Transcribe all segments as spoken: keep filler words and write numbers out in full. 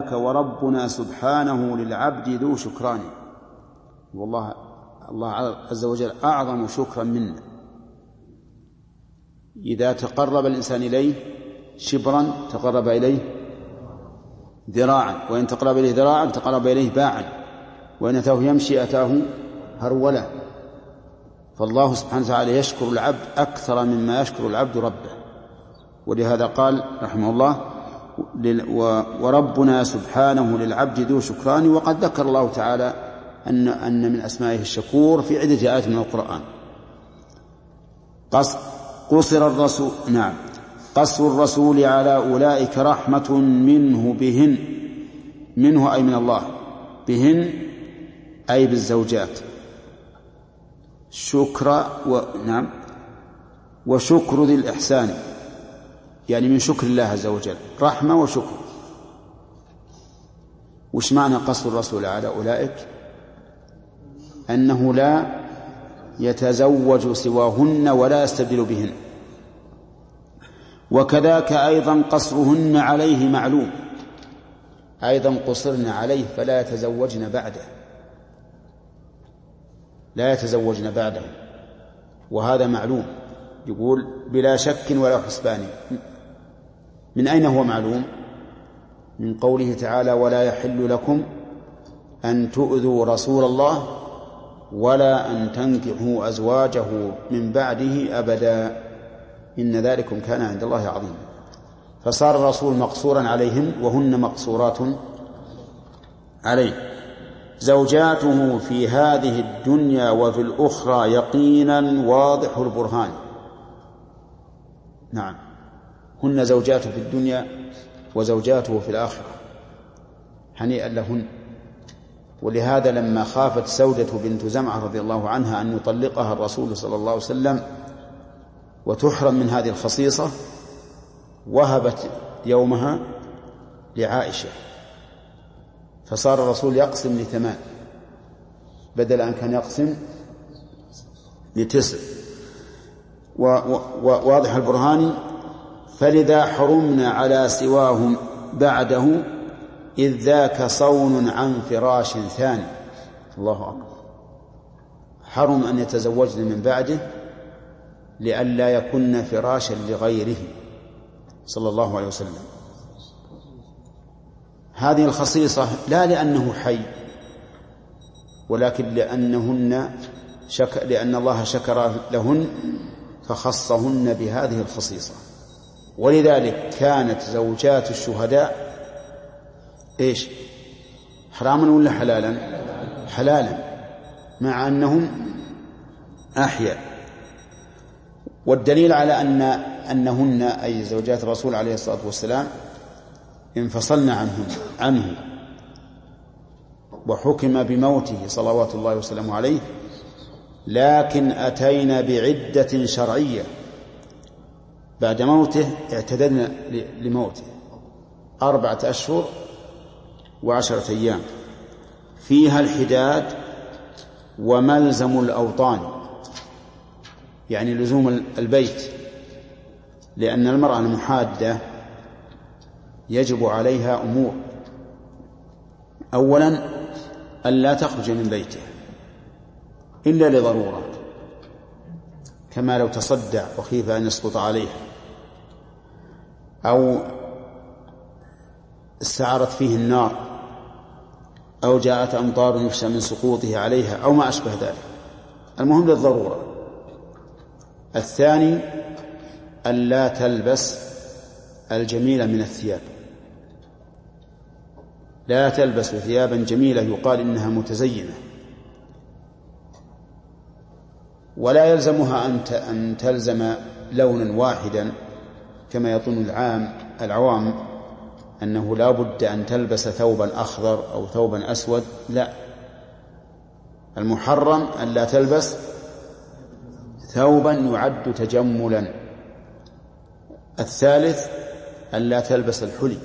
لك وربنا سبحانه للعبد ذو شكران. والله الله عز وجل أعظم شكرا منا. إذا تقرب الإنسان إليه شبرا تقرب إليه ذراعا، وإن تقرب إليه ذراعا تقرب إليه باعا، وإن أتاه يمشي أتاه هرولا. فالله سبحانه وتعالى يشكر العبد أكثر مما يشكر العبد ربه. ولهذا قال رحمه الله وربنا سبحانه للعبد ذو شكران. وقد ذكر الله تعالى أن أن من أسمائه الشكور في عدة آيات من القرآن. قصر الرسول نعم قصر الرسول على أولئك رحمة منه بهن، منه أي من الله، بهن أي بالزوجات، شكر و... نعم وشكر ذي الإحسان، يعني من شكر الله عز وجل، رحمة وشكر. وش معنى قصر الرسول على أولئك؟ أنه لا يتزوج سواهن ولا يستبدل بهن. وكذاك أيضا قصرهن عليه معلوم، أيضا قصرن عليه فلا يتزوجن بعده، لا يتزوجن بعده، وهذا معلوم. يقول بلا شك ولا حسبان. من أين هو معلوم؟ من قوله تعالى ولا يحل لكم أن تؤذوا رسول الله ولا أن تنكحوا أزواجه من بعده أبدا إن ذلكم كان عند الله عظيما. فصار الرسول مقصورا عليهن وهن مقصورات عليه. زوجاته في هذه الدنيا وفي الأخرى يقينا واضح البرهان. نعم، هن زوجاته في الدنيا وزوجاته في الآخرة، هنيئا لهن. ولهذا لما خافت سودة بنت زمعة رضي الله عنها أن يطلقها الرسول صلى الله عليه وسلم وتحرم من هذه الخصيصة، وهبت يومها لعائشة، فصار الرسول يقسم لثمان بدل أن كان يقسم لتسع. وواضح البرهان. فلذا حرمنا على سواهم بعده إذ ذاك صون عن فراش ثاني. الله أكبر. حرم أن يتزوجن من بعده لئلا يكن فراشا لغيره صلى الله عليه وسلم. هذه الخصيصة لا لأنه حي، ولكن لأنهن شك... لأن الله شكر لهن فخصهن بهذه الخصيصة. ولذلك كانت زوجات الشهداء إيش؟ حراما ولا حلالا؟ حلالا، مع أنهم أحياء. والدليل على أن أنهن أي زوجات الرسول عليه الصلاة والسلام انفصلنا عنهم عنه وحكم بموته صلوات الله وسلامه عليه، لكن أتينا بعدة شرعية بعد موته، اعتددنا لموته أربعة أشهر وعشرة أيام فيها الحداد وملزم الأوطان، يعني لزوم البيت، لأن المرأة المحادة يجب عليها أمور. أولا ألا تخرج من بيته إلا لضرورة، كما لو تصدع وخيف أن يسقط عليها، أو استعارت فيه النار، أو جاءت أمطار يخشى من سقوطه عليها، أو ما أشبه ذلك. المهم للضرورة. الثاني ألا تلبس الجميل من الثياب، لا تلبس ثيابا جميلة يقال إنها متزينة. ولا يلزمها أن تلزم لونا واحدا كما يظن العام العوام أنه لا بد أن تلبس ثوبا أخضر أو ثوبا أسود. لا، المحرم أن لا تلبس ثوبا يعد تجملا. الثالث أن لا تلبس الحلي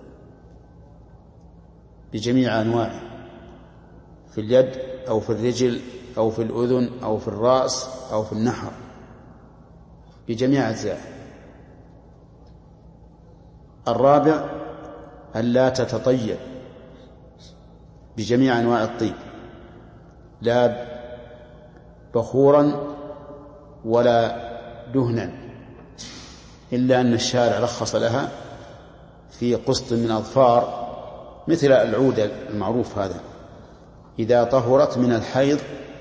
بجميع أنواعه، في اليد أو في الرجل أو في الأذن أو في الرأس أو في النحر، بجميع أجزائه. الرابع ألا تتطيب بجميع أنواع الطيب، لا بخورا ولا دهنا، إلا أن الشارع رخص لها في قسط من أظفار مثل العود المعروف هذا إذا طهرت من الحيض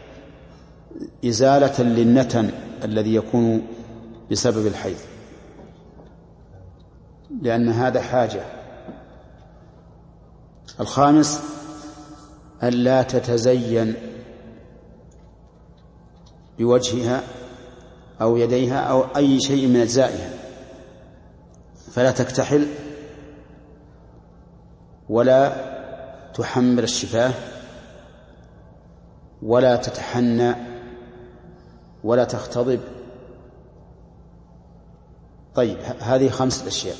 إزالة للنتن الذي يكون بسبب الحيض، لأن هذا حاجة. الخامس ألا تتزين بوجهها أو يديها أو أي شيء من أجزائها، فلا تكتحل ولا تحمر الشفاه ولا تتحنى ولا تختضب. طيب، هذه خمسة أشياء.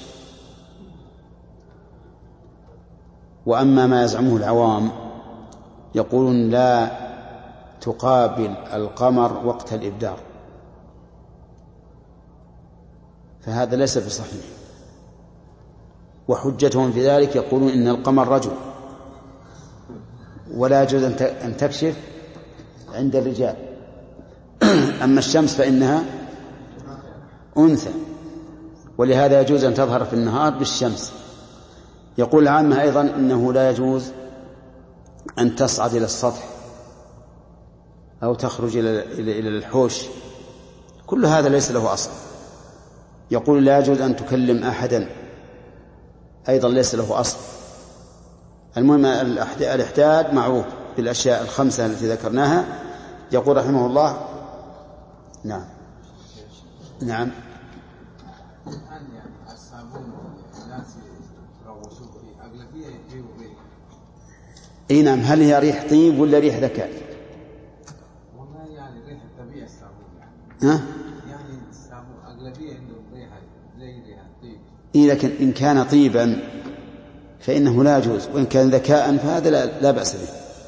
وأما ما يزعمه العوام يقولون لا تقابل القمر وقت الإبدار، فهذا ليس بصحيح، وحجتهم في ذلك يقولون إن القمر رجل ولا يجوز أن تكشف عند الرجال، أما الشمس فإنها أنثى ولهذا يجوز أن تظهر في النهار بالشمس. يقول العامة أيضا إنه لا يجوز أن تصعد إلى السطح أو تخرج إلى الحوش، كل هذا ليس له أصل. يقول لا يجوز أن تكلم أحدا، أيضا ليس له أصل. المهم الإحداد معروف بالأشياء الخمسة التي ذكرناها. يقول رحمه الله نعم نعم اي نعم. هل هي ريح طيب ولا ريح ذكاء؟ والله يعني ريح الطبيعي الصابون يعني. ها؟ يعني الصابون أغلبية إنه ريحة زي ريح طيب. إيه، لكن إن كان طيبا فإنه لا يجوز، وإن كان ذكاء فهذا لا, لا بأس به.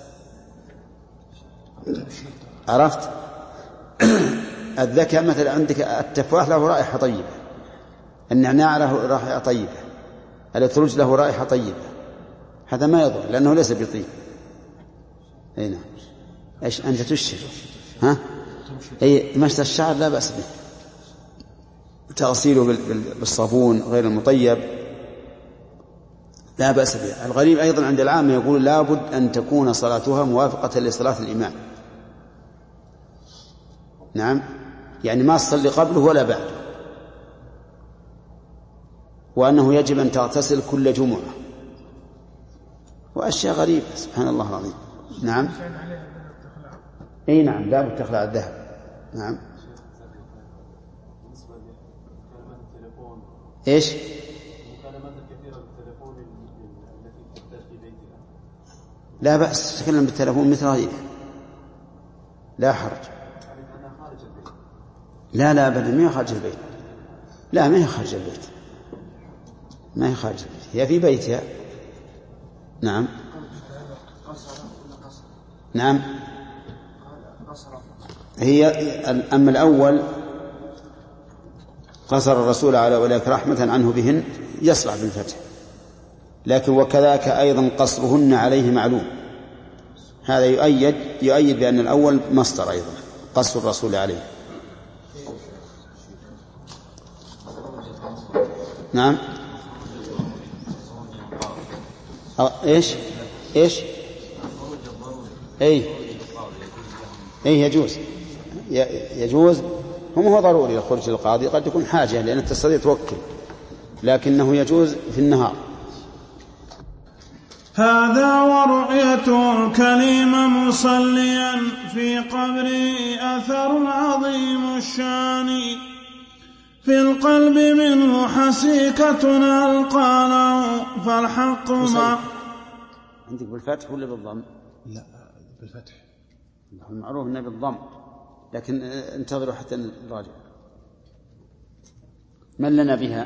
عرفت؟ الذكاء مثلا عندك التفاح له رائحة طيبة، النعناع له رائحة طيبة، الأترج له رائحة طيبة، هذا ما يضر لأنه ليس بطيب. أي نعم. إيش أنت تشتري؟ ها؟ أي مشط الشعر لا بأس به، تغسيله بالصابون غير المطيب لا بأس به. الغريب أيضا عند العامة يقول لابد أن تكون صلاتها موافقة لصلاة الإمام. نعم، يعني ما تصلي قبله ولا بعده، وأنه يجب أن تغتسل كل جمعة، وأشياء غريبة سبحان الله العظيم. نعم. أي نعم، لا بد تخلع الذهب. نعم. إيش؟ المكالمات الكثيرة بالتلفون التي تحتاج في بيتها لا بأس تتكلم بالتلفون مثل غيره، لا حرج. لا لا أبدا، ما هي خارج البيت. لا، ما هي خارج البيت، ما هي خارج البيت، هي في بيتها. نعم نعم. هي أما الأول قصر الرسول على أولئك رحمة عنه بهن يصلح بالفتح، لكن وكذاك أيضا قصرهن عليه معلوم، هذا يؤيد يؤيد بأن الأول مصدر أيضا قصر الرسول عليه. نعم. إيش إيش أي أي يجوز يجوز هم هو ضروري الخروج للقاضي، قد يكون حاجة لأن تستطيع توكل، لكنه يجوز في النهار. هذا ورؤية الكريم مصليا في قبره أثر عظيم الشان، في القلب منه حسيكة ألقى له فالحق ما. عندك بالفتح ولا بالضم؟ لا بالفتح، المعروف انه بالضم، لكن انتظروا حتى نراجع. من لنا بها؟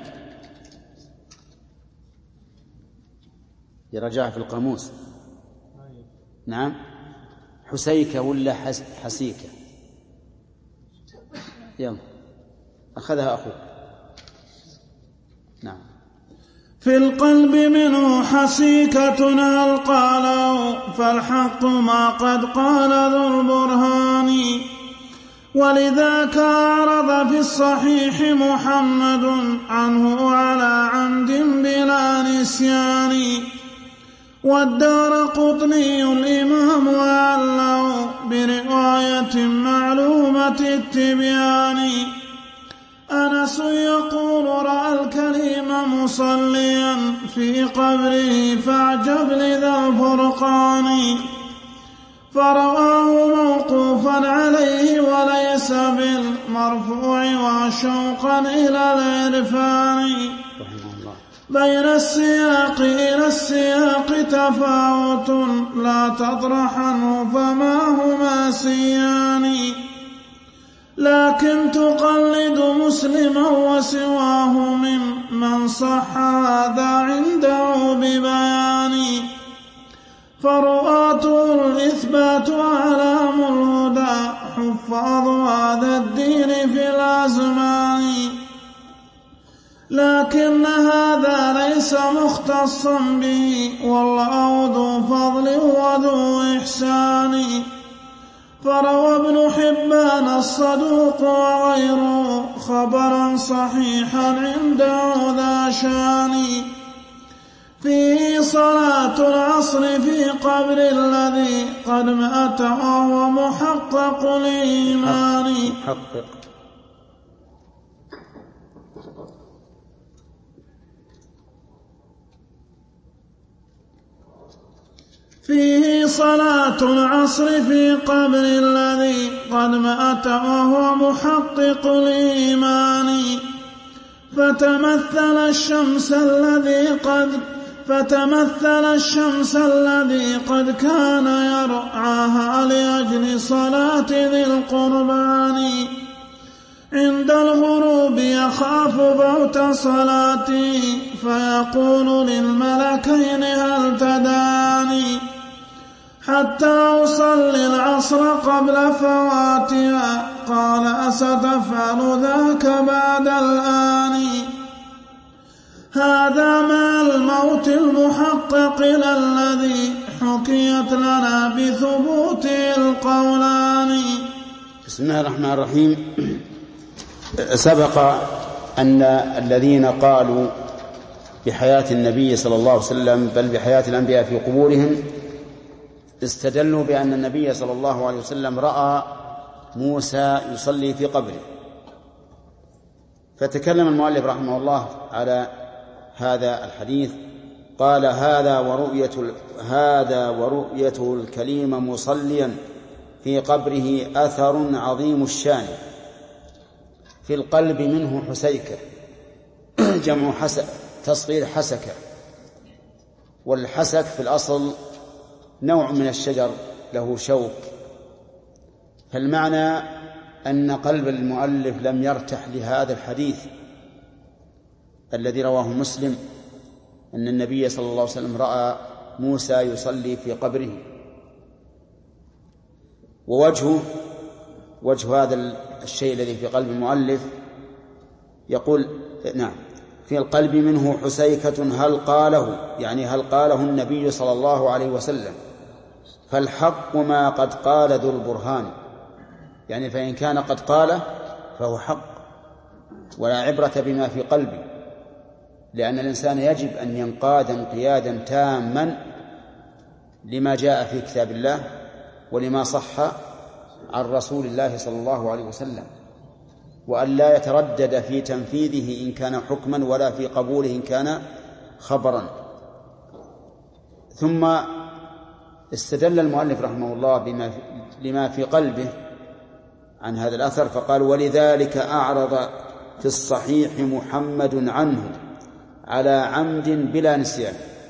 يرجع في القاموس. نعم، حسيكة ولا حس... حسيكة؟ يلا أخذها أخوك. نعم. في القلب منه حسيكة هل قاله فالحق ما قد قال ذو البرهان ولذاك أعرض في الصحيح محمد عنه على عمد بلا نسيان والدارقطني الإمام أعله برواية معلومة التبيان أنس يقول رأى الكريم مصليا في قبره فاعجب لذا الفرقان فرآه موقوفا عليه وليس بالمرفوع وشوقا إلى العرفان بين السياق إلى السياق تفاوت لا تطرح عنه فما هما سيان لكن تقلد مسلما وسواه ممن صح هذا عنده ببيان فرؤاته الإثبات أعلام الهدى حفاظ هذا الدين في الأزمان لكن هذا ليس مختصا به والله ذو فضل وذو إحسان فروى ابن حبان الصدوق وغيره خبرا صحيحا عنده ذا شان فيه صلاة العصر في قبر الذي قد مات وهو محقق الإيمان محقق فيه صلاة العصر في قبر الذي قد مات وهو محقق الإيمان فتمثل الشمس الذي قد فتمثل الشمس الذي قد كان يرعاها لأجل صلاة ذي القربان عند الغروب يخاف فوت صلاته فيقول للملكين هل تداني حتى أصلي العصر قبل فواتها قال أستفعل ذاك بعد الآن هذا مع الموت المحقق الذي حكيت لنا بثبوته القولان. بسم الله الرحمن الرحيم. سبق أن الذين قالوا بحياة النبي صلى الله عليه وسلم بل بحياة الأنبياء في قبورهم استدلوا بأن النبي صلى الله عليه وسلم رأى موسى يصلي في قبره، فتكلم المؤلف رحمه الله على هذا الحديث قال هذا ورؤية هذا ورؤيته الكليم مصليا في قبره أثر عظيم الشان في القلب منه حسيكة جمع حسك تصغير حسكة، والحسك في الأصل نوع من الشجر له شوك، فالمعنى أن قلب المؤلف لم يرتح لهذا الحديث الذي رواه مسلم أن النبي صلى الله عليه وسلم رأى موسى يصلي في قبره. ووجهه وجه هذا الشيء الذي في قلب المؤلف يقول نعم في القلب منه حسيكة هل قاله، يعني هل قاله النبي صلى الله عليه وسلم، فالحق ما قد قال ذو البرهان، يعني فإن كان قد قاله فهو حق ولا عبرة بما في قلبه، لأن الإنسان يجب أن ينقاد انقيادا تاما لما جاء في كتاب الله ولما صح عن رسول الله صلى الله عليه وسلم، وأن لا يتردد في تنفيذه إن كان حكما ولا في قبوله إن كان خبرا. ثم استدل المؤلف رحمه الله بما في لما في قلبه عن هذا الأثر فقال ولذلك أعرض في الصحيح محمد عنه على عمد بلا نسيان.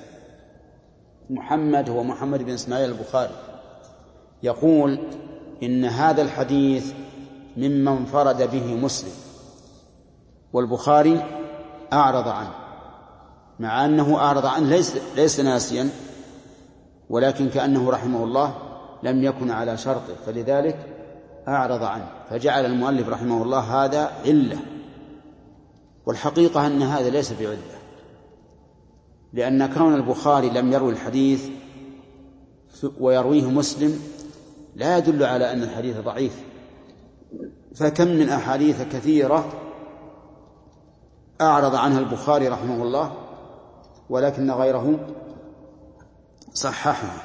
محمد هو محمد بن إسماعيل البخاري يقول إن هذا الحديث مما انفرد به مسلم، والبخاري أعرض عنه، مع أنه أعرض عنه ليس, ليس ناسيا، ولكن كأنه رحمه الله لم يكن على شرطه فلذلك أعرض عنه، فجعل المؤلف رحمه الله هذا علة، والحقيقة أن هذا ليس بعلة، لأن كون البخاري لم يروي الحديث ويرويه مسلم لا يدل على أن الحديث ضعيف، فكم من أحاديث كثيرة أعرض عنها البخاري رحمه الله ولكن غيره صححه.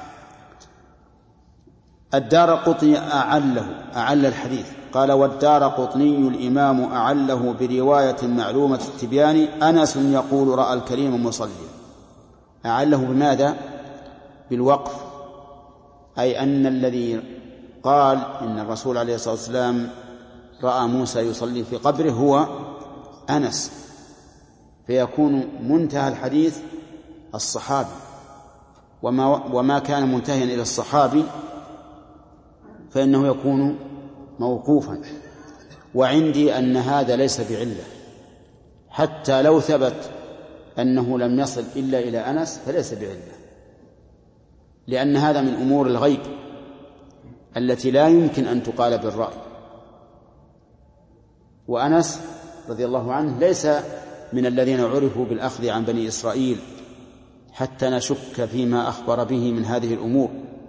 الدارقطني أعله أعل الحديث، قال: والدارقطني الإمام أعله برواية معلومة التبيان أنس يقول رأى الكريم مصليا. أعله بماذا؟ بالوقف، أي أن الذي قال إن الرسول عليه الصلاة والسلام رأى موسى يصلي في قبره هو أنس، فيكون منتهى الحديث الصحابي، وما, وما كان منتهيا إلى الصحابي فإنه يكون موقوفا. وعندي أن هذا ليس بعلة، حتى لو ثبت أنه لم يصل إلا إلى أنس فليس بعلة، لأن هذا من أمور الغيب التي لا يمكن أن تقال بالرأي. وأنس رضي الله عنه ليس من الذين عرفوا بالأخذ عن بني إسرائيل حتى نشك فيما أخبر به من هذه الأمور.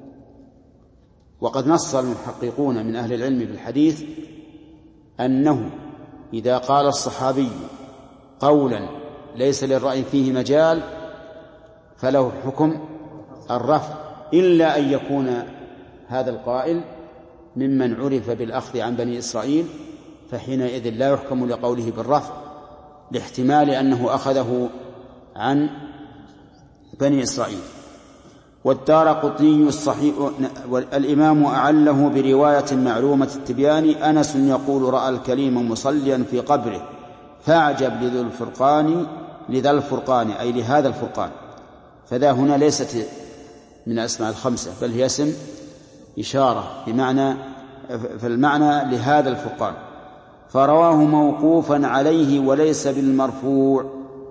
وقد نص المحققون من أهل العلم بالحديث أنه إذا قال الصحابي قولا ليس للرأي فيه مجال فله حكم الرفع، إلا أن يكون هذا القائل ممن عرف بالأخذ عن بني إسرائيل، فحينئذ لا يحكم لقوله بالرفع لاحتمال أنه أخذه عن بني إسرائيل. والدارقطني الصحيح الإمام أعله برواية معلومة التبيان أنس يقول رأى الكريم مصليا في قبره فأعجب لذو الفرقان لذا الفرقان، أي لهذا الفرقان. فذا هنا ليست من أسماء الخمسة بل هي اسم إشارة بمعنى فالمعنى لهذا الفرقان. فرواه موقوفا عليه وليس بالمرفوع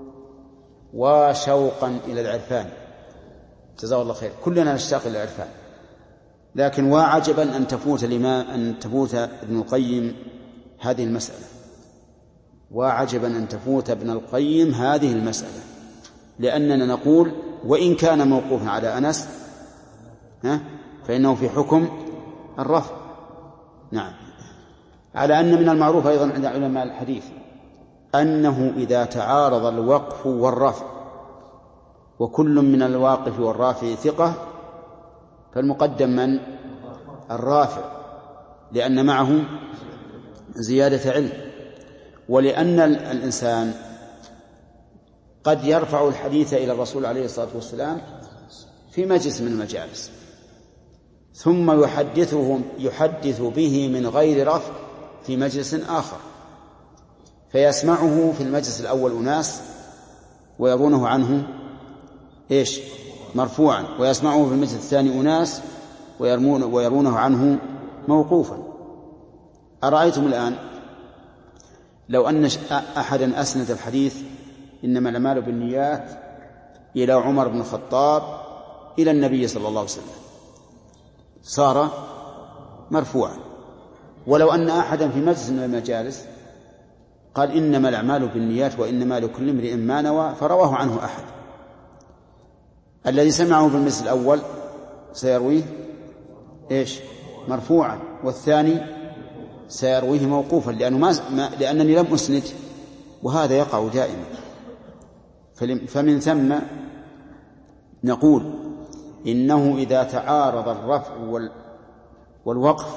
وشوقا إلى العرفان. جزاه الله خير، كلنا نشتاق إلى العرفان، لكن وعجبا أن تفوت الإمام أن تفوت ابن القيم هذه المسألة، وعجبا أن تفوت ابن القيم هذه المسألة، لأننا نقول وإن كان موقوفا على أنس ها فإنه في حكم الرفع. نعم، على أن من المعروف أيضا عند علماء الحديث أنه إذا تعارض الوقف والرفع وكل من الواقف والرافع ثقة فالمقدم من؟ الرافع، لأن معه زيادة علم، ولأن الإنسان قد يرفع الحديث إلى الرسول عليه الصلاة والسلام في مجلس من المجالس ثم يحدثه يحدث به من غير رفع في مجلس آخر، فيسمعه في المجلس الأول أناس ويرونه عنه إيش؟ مرفوعا، ويسمعه في المجلس الثاني أناس ويرونه عنه موقوفا. أرأيتم الآن لو أن أحدا أسند الحديث إنما الأعمال بالنيات إلى عمر بن الخطاب إلى النبي صلى الله عليه وسلم صار مرفوعا، ولو أن أحدا في مجلس من المجالس قال إنما الأعمال بالنيات وإنما لكل امرئ ما نوى فرواه عنه أحد، الذي سمعه في المجلس الأول سيرويه إيش؟ مرفوعا، والثاني سيرويه موقوفا لأنه ما لأنني لم أسند، وهذا يقع دائما. فمن ثم نقول إنه إذا تعارض الرفع والوقف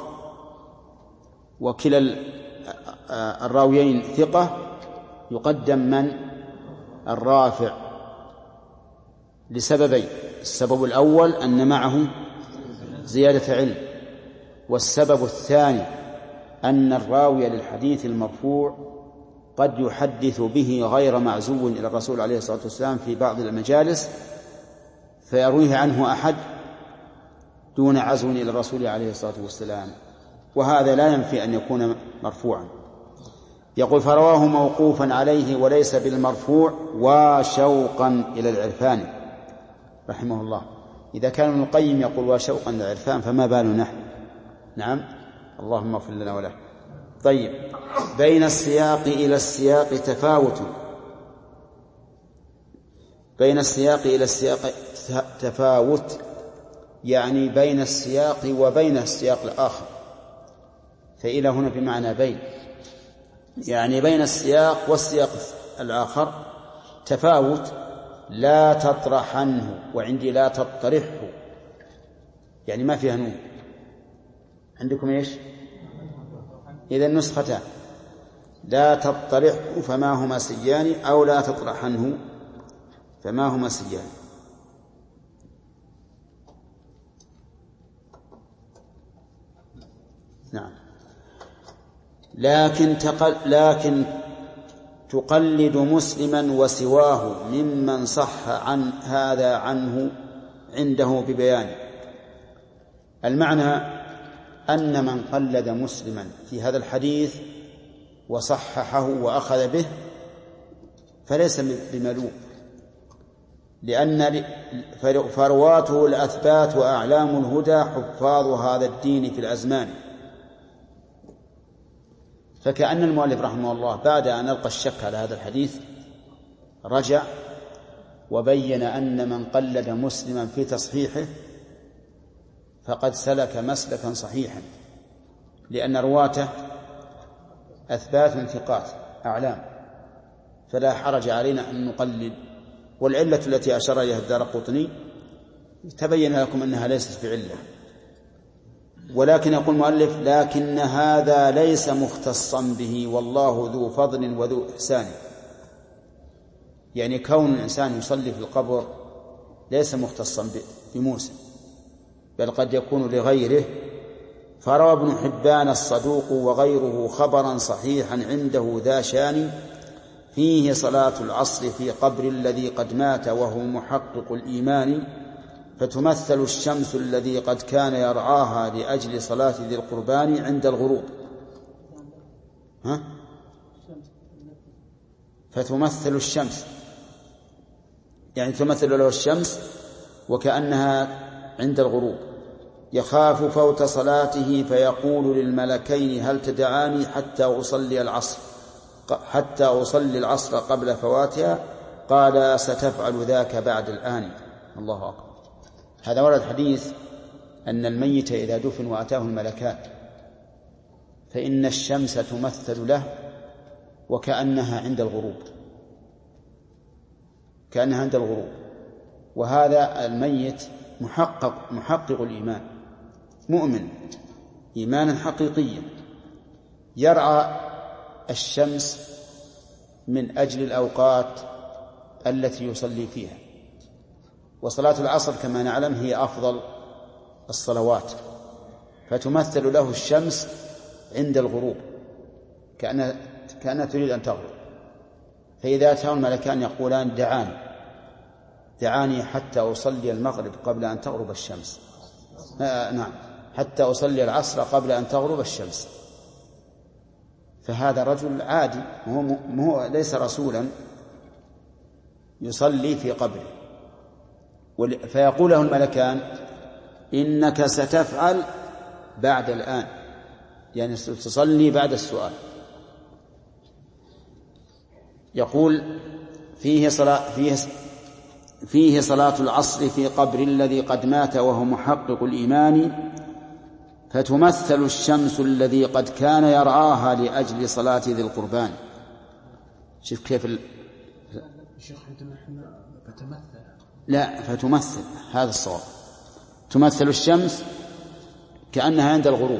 وكلا الراويين ثقة يقدم من؟ الرافع، لسببين: السبب الأول أن معه زيادة علم، والسبب الثاني أن الراوي للحديث المرفوع قد يحدث به غير معزو إلى الرسول عليه الصلاة والسلام في بعض المجالس فيرويه عنه أحد دون عزو إلى الرسول عليه الصلاة والسلام، وهذا لا ينفي أن يكون مرفوعا. يقول: فرواه موقوفا عليه وليس بالمرفوع وشوقا إلى العرفان رحمه الله. إذا كان ابن القيم يقول وشوقا إلى العرفان فما بالنا نحن؟ نعم، اللهم اغفر لنا وله. طيب، بين السياق إلى السياق تفاوت، بين السياق إلى السياق تفاوت، يعني بين السياق وبين السياق الآخر، فإلى هنا بمعنى بين، يعني بين السياق والسياق الآخر تفاوت. لا تطرحنه، وعندي لا تطرحه، يعني ما فيها نون. عندكم إيش؟ إذا النسختان لا تطرحه فما هما سيان، أو لا تطرحنه فما هما سيان. نعم. لكن تقل لكن تقلد مسلما وسواه ممن صح عن هذا عنه عنده ببيان. المعنى أن من قلد مسلما في هذا الحديث وصححه وأخذ به فليس بملوم، لأن فرواته الأثبات وأعلام الهدى حفاظ هذا الدين في الأزمان. فكأن المؤلف رحمه الله بعد أن ألقى الشك على هذا الحديث رجع وبين أن من قلد مسلما في تصحيحه فقد سلك مسلكا صحيحا، لأن رواته أثبات ثقات أعلام، فلا حرج علينا أن نقلد. والعلة التي أشار إليها الدارقطني تبين لكم أنها ليست بعلة. ولكن يقول المؤلف لكن هذا ليس مختصا به، والله ذو فضل وذو إحسان. يعني كون الإنسان يصلي في القبر ليس مختصا بموسى، بل قد يكون لغيره. فروى ابن حبان الصدوق وغيره خبرا صحيحا عنده ذا شان فيه صلاة العصر في قبر الذي قد مات وهو محقق الإيمان، فتمثل الشمس الذي قد كان يرعاها لأجل صلاة ذي القربان عند الغروب. ها؟ فتمثل الشمس، يعني تمثل له الشمس وكأنها عند الغروب. يخاف فوت صلاته فيقول للملكين هل تدعاني حتى أصلي العصر حتى أصلي العصر قبل فواتها؟ قال ستفعل ذاك بعد الآن. الله أكبر. هذا ورد حديث أن الميت إذا دفن وأتاه الملكان فإن الشمس تمثل له وكأنها عند الغروب، كأنها عند الغروب. وهذا الميت محقق محقق الإيمان، مؤمن إيمانا حقيقيا، يرعى الشمس من أجل الأوقات التي يصلي فيها. وصلاة العصر كما نعلم هي أفضل الصلوات، فتمثل له الشمس عند الغروب كأنها كأنها تريد أن تغرب. فإذا أتاه الملكان يقولان دعاني دعاني حتى أصلي المغرب قبل أن تغرب الشمس، آه نعم حتى أصلي العصر قبل أن تغرب الشمس. فهذا رجل عادي، هو ليس رسولا، يصلي في قبره. فيقول له الملكان إنك ستفعل بعد الآن، يعني تصلي بعد السؤال. يقول فيه صلاة, فيه, فيه صلاة العصر في قبر الذي قد مات وهو محقق الإيمان، فتمثل الشمس الذي قد كان يرعاها لأجل صلاة ذي القربان. شوف كيف ال... لا فتمثل، هذا الصواب، تمثل الشمس كأنها عند الغروب.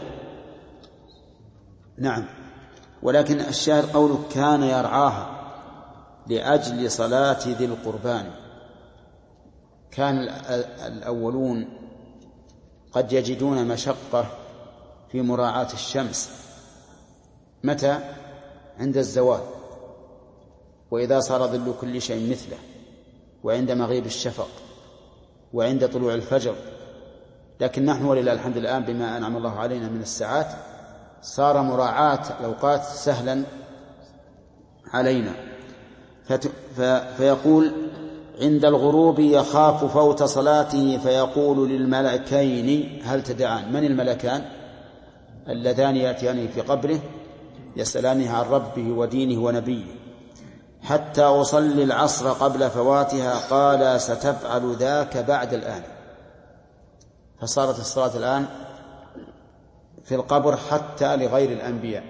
نعم. ولكن الشاهد قوله كان يرعاها لأجل صلاة ذي القربان. كان الأولون قد يجدون مشقة في مراعاة الشمس. متى؟ عند الزوال، وإذا صار ظل كل شيء مثله، وعند مغيب الشفق، وعند طلوع الفجر. لكن نحن ولله الحمد الآن بما أنعم الله علينا من الساعات صار مراعاة الأوقات سهلا علينا. فت... ف... فيقول عند الغروب يخاف فوت صلاته فيقول للملكين هل تدعان. من الملكان؟ اللذان يأتيانه في قبره يسألانه عن ربه ودينه ونبيه. حتى أصلي العصر قبل فواتها، قال ستفعل ذاك بعد الآن. فصارت الصلاة الآن في القبر حتى لغير الأنبياء.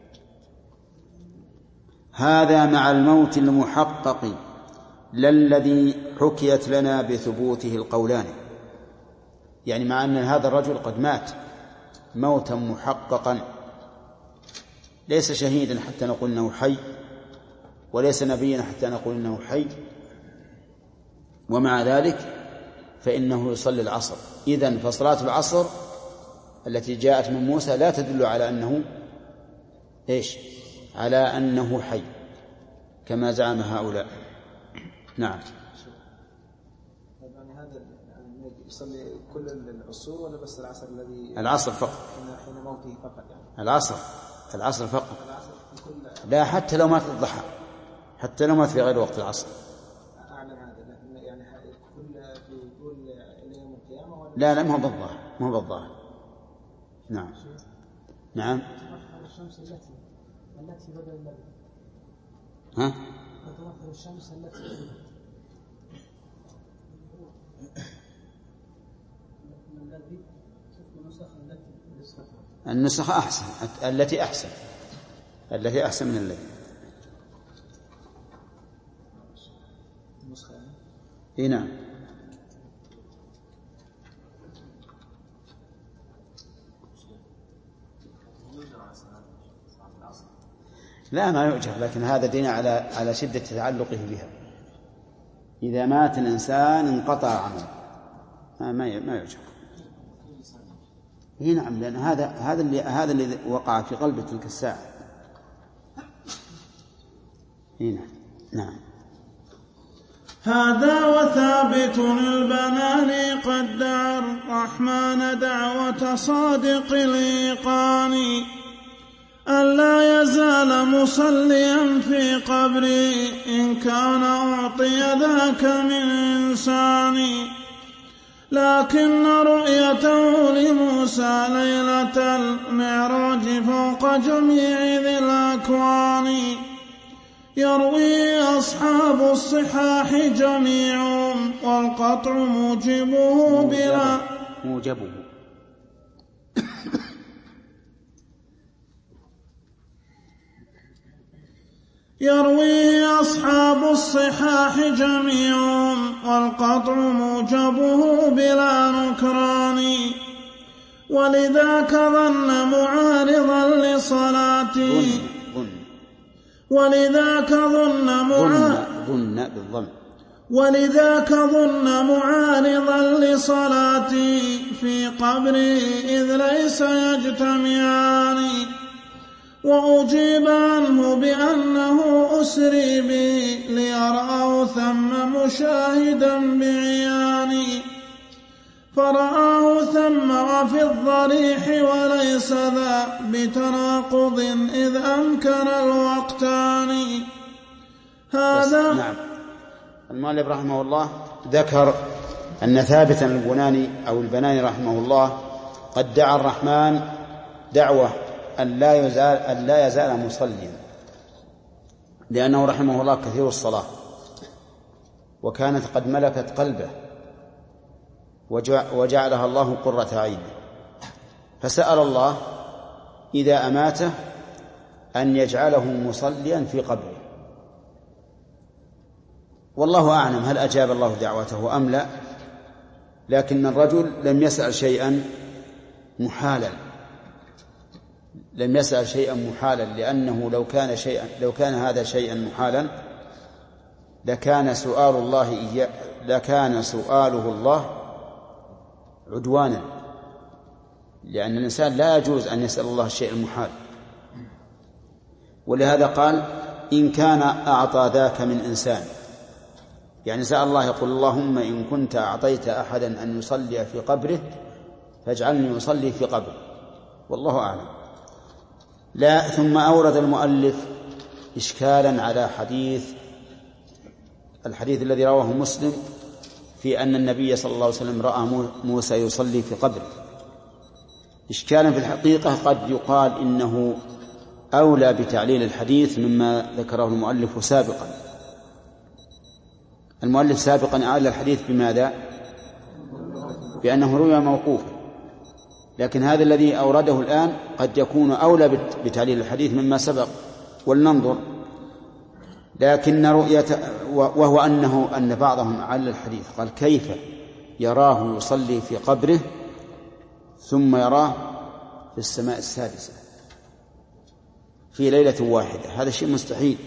هذا مع الموت المحقق لا الذي حكيت لنا بثبوته القولان، يعني مع أن هذا الرجل قد مات موتا محققا، ليس شهيدا حتى نقول إنه حي، وليس نبيا حتى نقول إنه حي، ومع ذلك فإنه يصلي العصر. إذن فصلاة العصر التي جاءت من موسى لا تدل على أنه إيش؟ على أنه حي كما زعم هؤلاء. نعم. يعني هذا يصلي كل العصور ولا بس العصر الذي العصر فقط حين موته فقط يعني؟ العصر العصر فقط، العصر كل... لا حتى لو مات الضحى، حتى لو مات في غير وقت العصر. أعلم هذا يعني كل في كل يوم القيامة ولا؟ لا لا ما هو بالظاهر، ما هو بالظاهر. نعم نعم. الشمس التي التي بدل الذي ها؟ تتمثل الشمس التي النسخ أحسن، التي أحسن التي أحسن من الذي. إيه نعم. لا ما يؤجر، لكن هذا دين على على شدة تعلقه بها. إذا مات الإنسان انقطع عمله، ما ما يؤجر. هي نعم، لأن هذا هذا اللي هذا اللي وقع في قلب تلك الساعة. هنا نعم. هذا وثابت البنان قد دعا الرحمن دعوة صادق الإيقان، ألا يزال مصليا في قبري إن كان أعطي ذاك من إنسان، لكن رؤيته لموسى ليلة المعراج فوق جميع ذي الأكوان، يروي أصحاب الصحاح جميعهم والقطع موجبه بلا موجبه يروي أصحاب الصحاح جميعهم والقطع موجبه بلا نكران، ولذاك ظن معارضا لصلاتي ولذاك ظن ظن بالضم ولذاك ظن معارضا لصلاتي في قبري إذ ليس يجتمعان، وأجيب عنه بأنه أسري به ليراه ثم مشاهدا بعياني، فرآه ثم وفي الضريح وليس ذا بتناقض إذ أمكن الوقتان. هذا نعم. المؤلف رحمه الله ذكر أن ثابتا البناني أو البناني رحمه الله قد دعا الرحمن دعوة أن لا يزال, أن لا يزال مصليا، لأنه رحمه الله كثير الصلاة وكانت قد ملكت قلبه وجعلها الله قرة عينه، فسأل الله إذا أماته أن يجعله مصليا في قبره. والله أعلم هل أجاب الله دعوته أم لا، لكن الرجل لم يسأل شيئا محالا لم يسأل شيئا محالا لأنه لو كان شيئا لو كان هذا شيئا محالا لكان سؤال الله إياه لكان سؤاله الله عدوانا، لأن الإنسان لا يجوز أن يسأل الله الشيء المحال. ولهذا قال إن كان أعطى ذاك من إنسان، يعني سأل الله يقول اللهم إن كنت أعطيت أحدا أن يصلي في قبره فاجعلني أصلي في قبره، والله أعلم. لا. ثم أورد المؤلف إشكالا على حديث الحديث الذي رواه مسلم في أن النبي صلى الله عليه وسلم رأى موسى يصلي في قبره. إشكالا في الحقيقة قد يقال إنه أولى بتعليل الحديث مما ذكره المؤلف سابقا. المؤلف سابقا أعلل الحديث بماذا؟ بأنه روى موقوفا، لكن هذا الذي أورده الآن قد يكون أولى بتعليل الحديث مما سبق، ولننظر. لكن رؤية وهو أنه أن بعضهم علل الحديث قال كيف يراه يصلي في قبره ثم يراه في السماء السادسة في ليلة واحدة، هذا شيء مستحيل.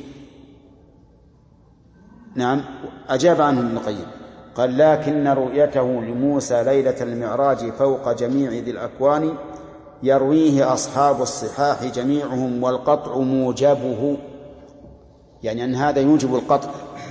نعم، أجاب عنه ابن القيم قال لكن رؤيته لموسى ليلة المعراج فوق جميع ذي الأكوان يرويه أصحاب الصحاح جميعهم والقطع موجبه، يعني أن هذا يوجب القطع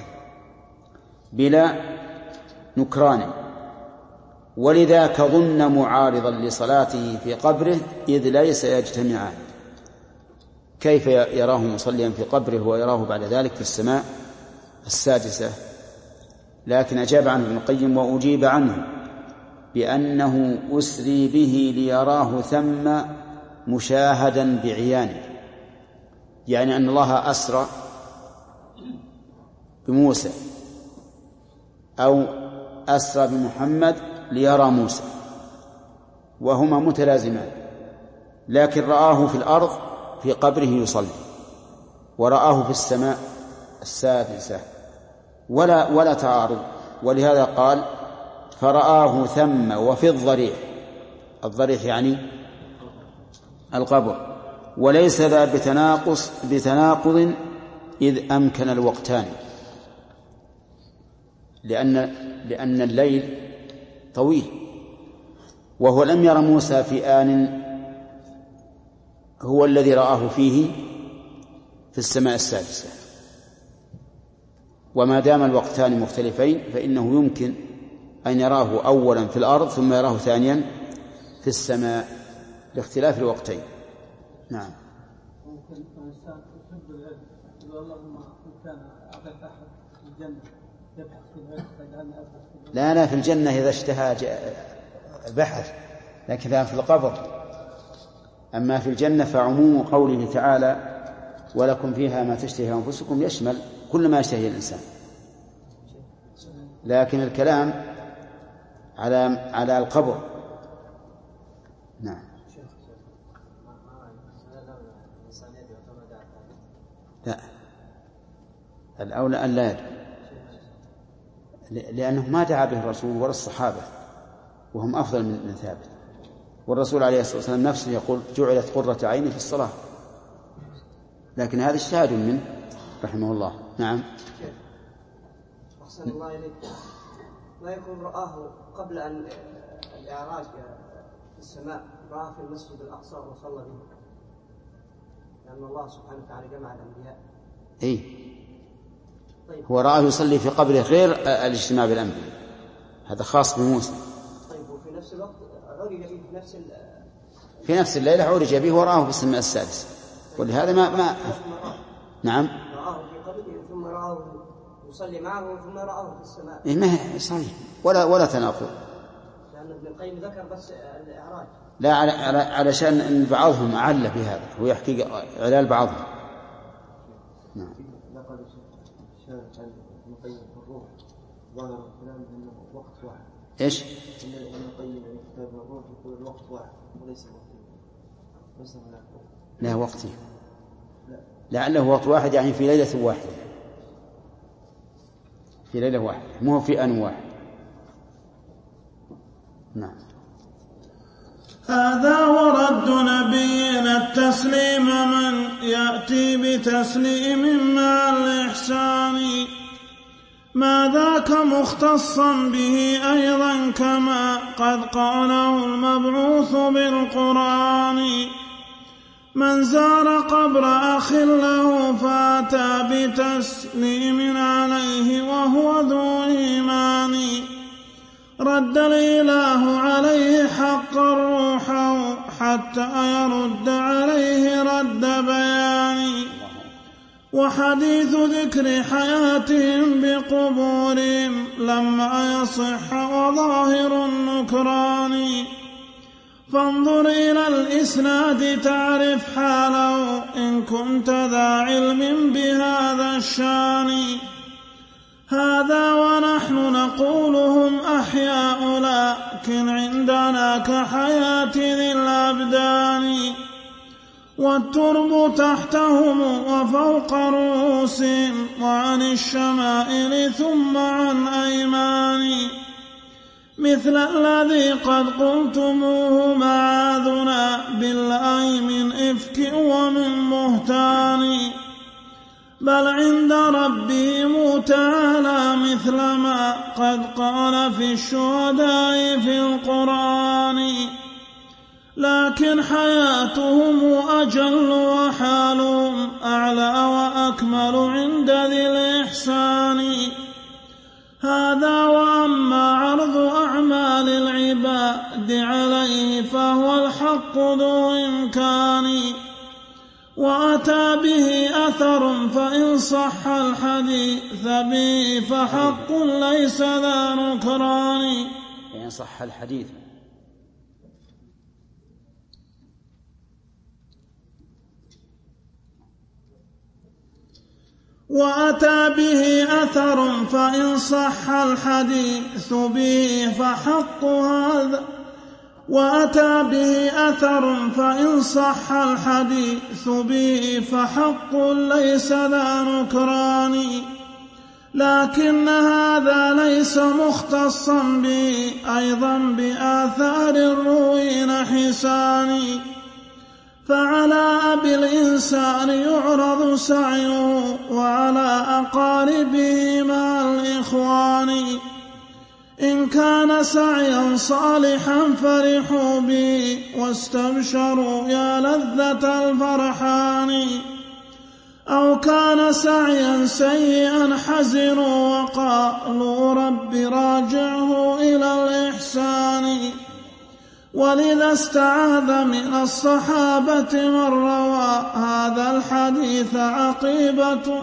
بلا نكران، ولذاك ظن معارضا لصلاته في قبره إذ ليس يجتمعان. كيف يراه مصليا في قبره ويراه بعد ذلك في السماء السادسة؟ لكن أجاب عنه ابن القيم وأجيب عنه بأنه أسري به ليراه ثم مشاهدا بعيانه، يعني أن الله أسرى بموسى أو أسرى بمحمد ليرى موسى، وهما متلازمان، لكن رآه في الأرض في قبره يصلي، ورآه في السماء السادسة ولا ولا تعارض. ولهذا قال فرآه ثم وفي الضريح، الضريح يعني القبر، وليس ذا بتناقص بتناقض إذ أمكن الوقتان، لأن لأن الليل طويل، وهو لم ير موسى في آن هو الذي رآه فيه في السماء السادسة، وما دام الوقتان مختلفين فإنه يمكن أن يراه أولا في الأرض ثم يراه ثانيا في السماء لاختلاف الوقتين. نعم. ممكن الإنسان يحب العلم، يقول اللهم إن كان أعطيت أحد في الجنة يبحث في العلم فاجعلني أبحث في العلم. لا لا، في الجنة إذا اشتهى بحث، لكن في القبر. أما في الجنة فعموم قوله تعالى ولكم فيها ما تشتهي أنفسكم يشمل كل ما يشتهي الإنسان، لكن الكلام على على القبر. نعم. لا، الأولى أن لا يدعو، لأنه ما دعا به الرسول ولا الصحابة وهم أفضل من ثابت، والرسول عليه الصلاة والسلام نفسه يقول جعلت قرة عيني في الصلاة، لكن هذا اجتهاد منه رحمه الله. نعم. أحسن الله إليك. ما يكون رآه قبل أن الإعراج في السماء، رآه في المسجد الأقصى وصلى به، لأن الله سبحانه وتعالى جمع الأنبياء. إيه، طيب. هو رآه يصلي في قبره غير الاجتماع بالأنبياء، هذا خاص بموسى. طيب، وفي نفس الوقت عرج به في نفس في نفس الليلة عرج به ورآه في السماء السادسة، ولهذا ما ما نعم رآه في قبره ثم رآه يصلي معه ثم رآه في السماء. إيه، ما صحيح ولا ولا تناقض، لأن ابن القيم ذكر بس الإعراج. لا، على على علشان ان بعضهم أعل بهذا، هو يحكي علال بعضهم. نعم. لقد شاهدت عند ابن القيم الروح ظاهر الكلام انه وقت واحد. ايش؟ ان ابن القيم في كتاب الروح يقول الوقت واحد وليس وقتين، ليس هناك وقت. لا وقتين، لعله وقت واحد، يعني في ليلة واحدة، في ليلة واحدة، مو في آن واحد. نعم. هذا ورد نبينا التسليم من يأتي بتسليم مع الإحسان، ما ذاك مختصا به أيضا كما قد قاله المبعوث بالقرآن. من زار قبر أخ له فأتى بتسليم عليه وهو ذو إيمان، رد الإله عليه حق الروح حتى يرد عليه رد بيان. وحديث ذكر حياتهم بقبورهم لما يصح وظاهر النكران، فانظر إلى الإسناد تعرف حاله إن كنت ذا علم بهذا الشان. هذا ونحن نقولهم أحياء لكن عندنا كحياة ذي الأبدان. والترب تحتهم وفوق رؤوسهم وعن الشمائل ثم عن أيمان. مثل الذي قد قلتموه معاذنا بالله من إفك ومن مهتان. بل عند ربهم تعالى مثل ما قد قال في الشهداء في القرآن. لكن حياتهم أجل وحالهم أعلى وأكمل عند ذي الإحسان. هذا وأما عرض أعمال العباد عليه فهو الحق ذو إمكان. وأتى به أثر فإن صح الحديث به فحق ليس ذا نكران. فإن صح الحديث وأتى به أثر فإن صح الحديث به فحق هذا وأتى به أثر فإن صح الحديث به فحق ليس ذا نكران. لكن هذا ليس مختصا به أيضا بآثار الروين حسان. فعلى أبي الإنسان يعرض سعيه وعلى أقاربه مع الإخوان. إن كان سعيا صالحا فرحوا به واستبشروا يا لذة الفرحان. أو كان سعيا سيئا حزنوا وقالوا رب راجعه إلى الإحسان. ولذا استعاذ من الصحابة من روى هذا الحديث عقيبة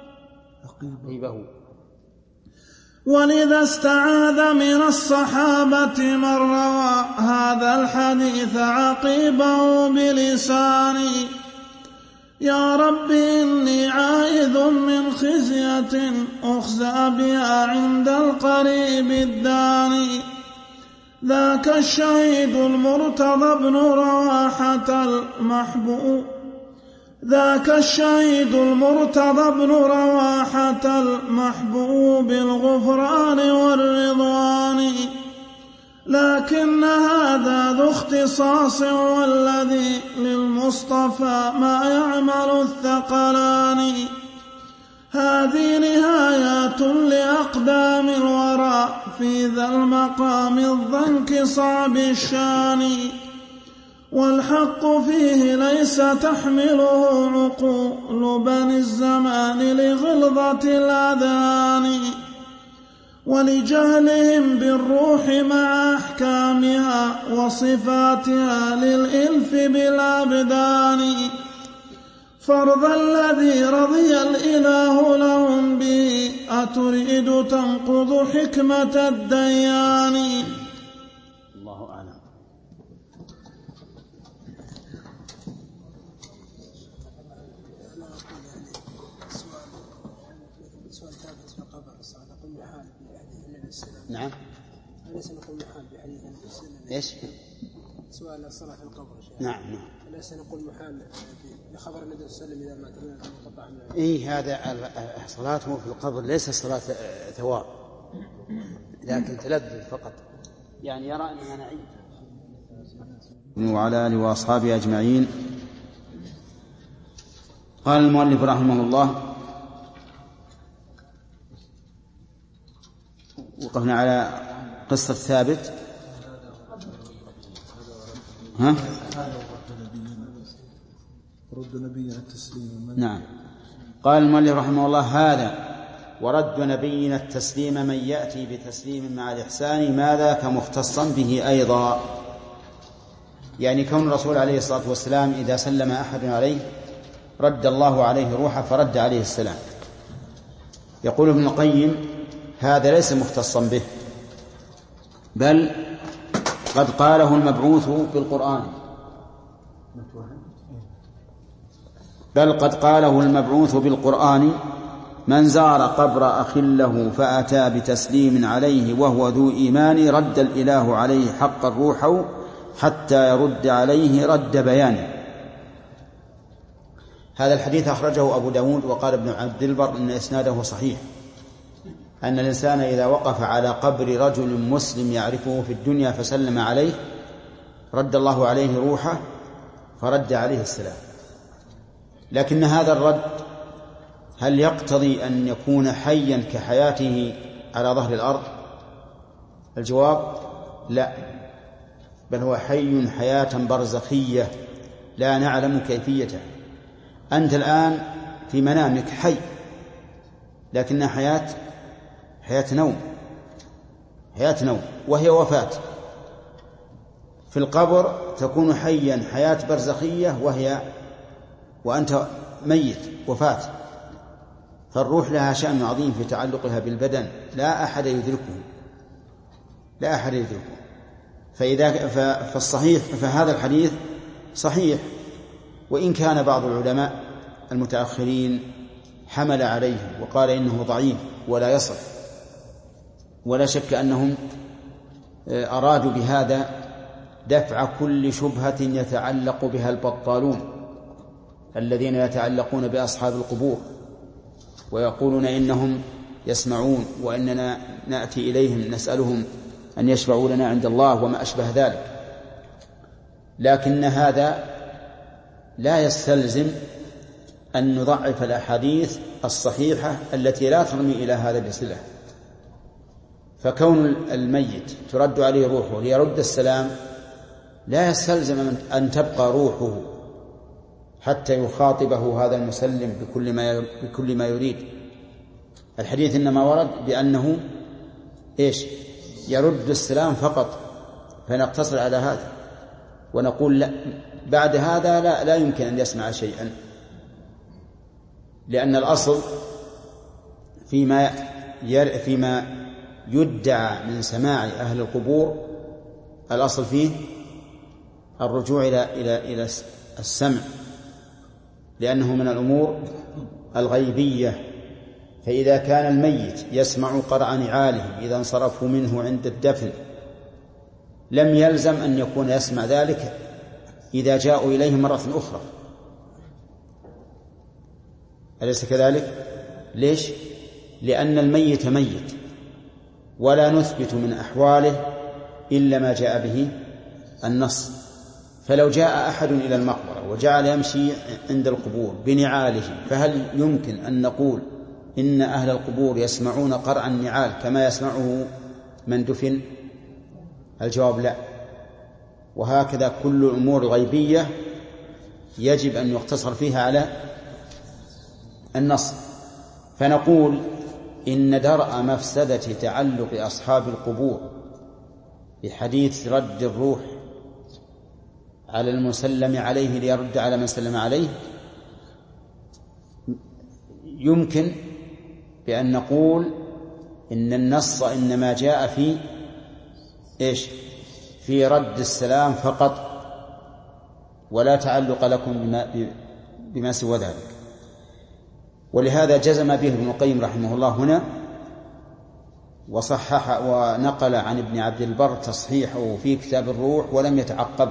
ولذا استعاذ من الصحابة من روى هذا الحديث عقيبه بلساني. يا رب إني عائذ من خزية أخزى بها عند القريب الداني. ذاك الشهيد المرتضى بن رواحة المحبوب ذاك الشهيد المرتضى بن رواحة المحبوب بالغفران والرضوان. لكن هذا ذو اختصاص والذي للمصطفى ما يعمل الثقلان. هذه نهايات لأقدام الورى في ذا المقام الضنك صعب الشان. والحق فيه ليس تحمله عقول بني الزمان لغلظة الأذهان ولجهلهم بالروح مع أحكامها وصفاتها للإلف بالأبدان. فرض الذي رضي الإله لهم به أتريد تنقض حكمة الديان. الله أعلم. نعم. أليس نقول محال بحديث السنة؟ إيش؟ سؤال الصلاة في القبر. نعم نعم. أليس نقول محال بخبر النبي صلى الله عليه وسلم إذا مات انقطع منه؟ إيه، هذا صلاته في القبر ليس صلاة ثواب لكن تلذذ فقط، يعني يرى أنها نعيم. وعلى آله وأصحابه أجمعين. قال المؤلف رحمه الله: وقفنا على قصة ثابت. ها؟ رد نبينا التسليم. نعم. قال المؤلف رحمه الله: هذا ورد نبينا التسليم من يأتي بتسليم مع الإحسان ما ذاك مختصا به أيضا. يعني كون الرسول عليه الصلاة والسلام إذا سلم أحد عليه رد الله عليه روحه فرد عليه السلام. يقول ابن القيم: هذا ليس مختصا به، بل قد قاله المبعوث بالقرآن بل قد قاله المبعوث بالقرآن من زار قبر أخ له فأتى بتسليم عليه وهو ذو إيمان رد الإله عليه حق الروح حتى يرد عليه رد بيانه. هذا الحديث أخرجه أبو داود وقال ابن عبد البر إن إسناده صحيح، أن الإنسان إذا وقف على قبر رجل مسلم يعرفه في الدنيا فسلم عليه رد الله عليه روحه فرد عليه السلام. لكن هذا الرد هل يقتضي أن يكون حيا كحياته على ظهر الأرض؟ الجواب لا، بل هو حي حياة برزخية لا نعلم كيفيتها. أنت الآن في منامك حي، لكنها حياة حياة نوم، حياة نوم وهي وفاة. في القبر تكون حيا حياة برزخية وهي وأنت ميت وفاة. فالروح لها شأن عظيم في تعلقها بالبدن لا أحد يدركه، لا أحد يدركه. فإذا فالصحيح فهذا الحديث صحيح، وإن كان بعض العلماء المتأخرين حمل عليه وقال إنه ضعيف ولا يصح. ولا شك أنهم أرادوا بهذا دفع كل شبهة يتعلق بها البطالون الذين يتعلقون بأصحاب القبور ويقولون إنهم يسمعون وإننا نأتي إليهم نسألهم أن يشفعوا لنا عند الله وما أشبه ذلك. لكن هذا لا يستلزم أن نضعف الأحاديث الصحيحة التي لا ترمي إلى هذا بصلة. فكون الميت ترد عليه روحه ليرد السلام لا يستلزم أن تبقى روحه حتى يخاطبه هذا المسلم بكل ما بكل ما يريد. الحديث إنما ورد بأنه إيش؟ يرد السلام فقط، فنقتصر على هذا ونقول لا، بعد هذا لا, لا يمكن أن يسمع شيئا، لأن الأصل فيما ير فيما يدعى من سماع أهل القبور الأصل فيه الرجوع إلى إلى إلى السمع، لأنه من الأمور الغيبية. فإذا كان الميت يسمع قرع نعالهم إذا انصرفوا منه عند الدفن لم يلزم أن يكون يسمع ذلك إذا جاءوا إليه مرة أخرى. أليس كذلك؟ ليش؟ لأن الميت ميت ولا نثبت من أحواله إلا ما جاء به النص. فلو جاء أحد إلى المقبرة وجعل يمشي عند القبور بنعاله فهل يمكن أن نقول إن أهل القبور يسمعون قرع النعال كما يسمعه من دفن؟ الجواب لا. وهكذا كل الأمور الغيبية يجب أن يقتصر فيها على النص. فنقول إن درء مفسدة تعلق أصحاب القبور بحديث رد الروح على المسلم عليه ليرد على من سلم عليه يمكن بأن نقول إن النص إنما جاء في إيش؟ في رد السلام فقط، ولا تعلق لكم بما, بما سوى ذلك. ولهذا جزم به ابن القيم رحمه الله هنا، وصحح ونقل عن ابن عبد البر تصحيحه في كتاب الروح ولم يتعقبه.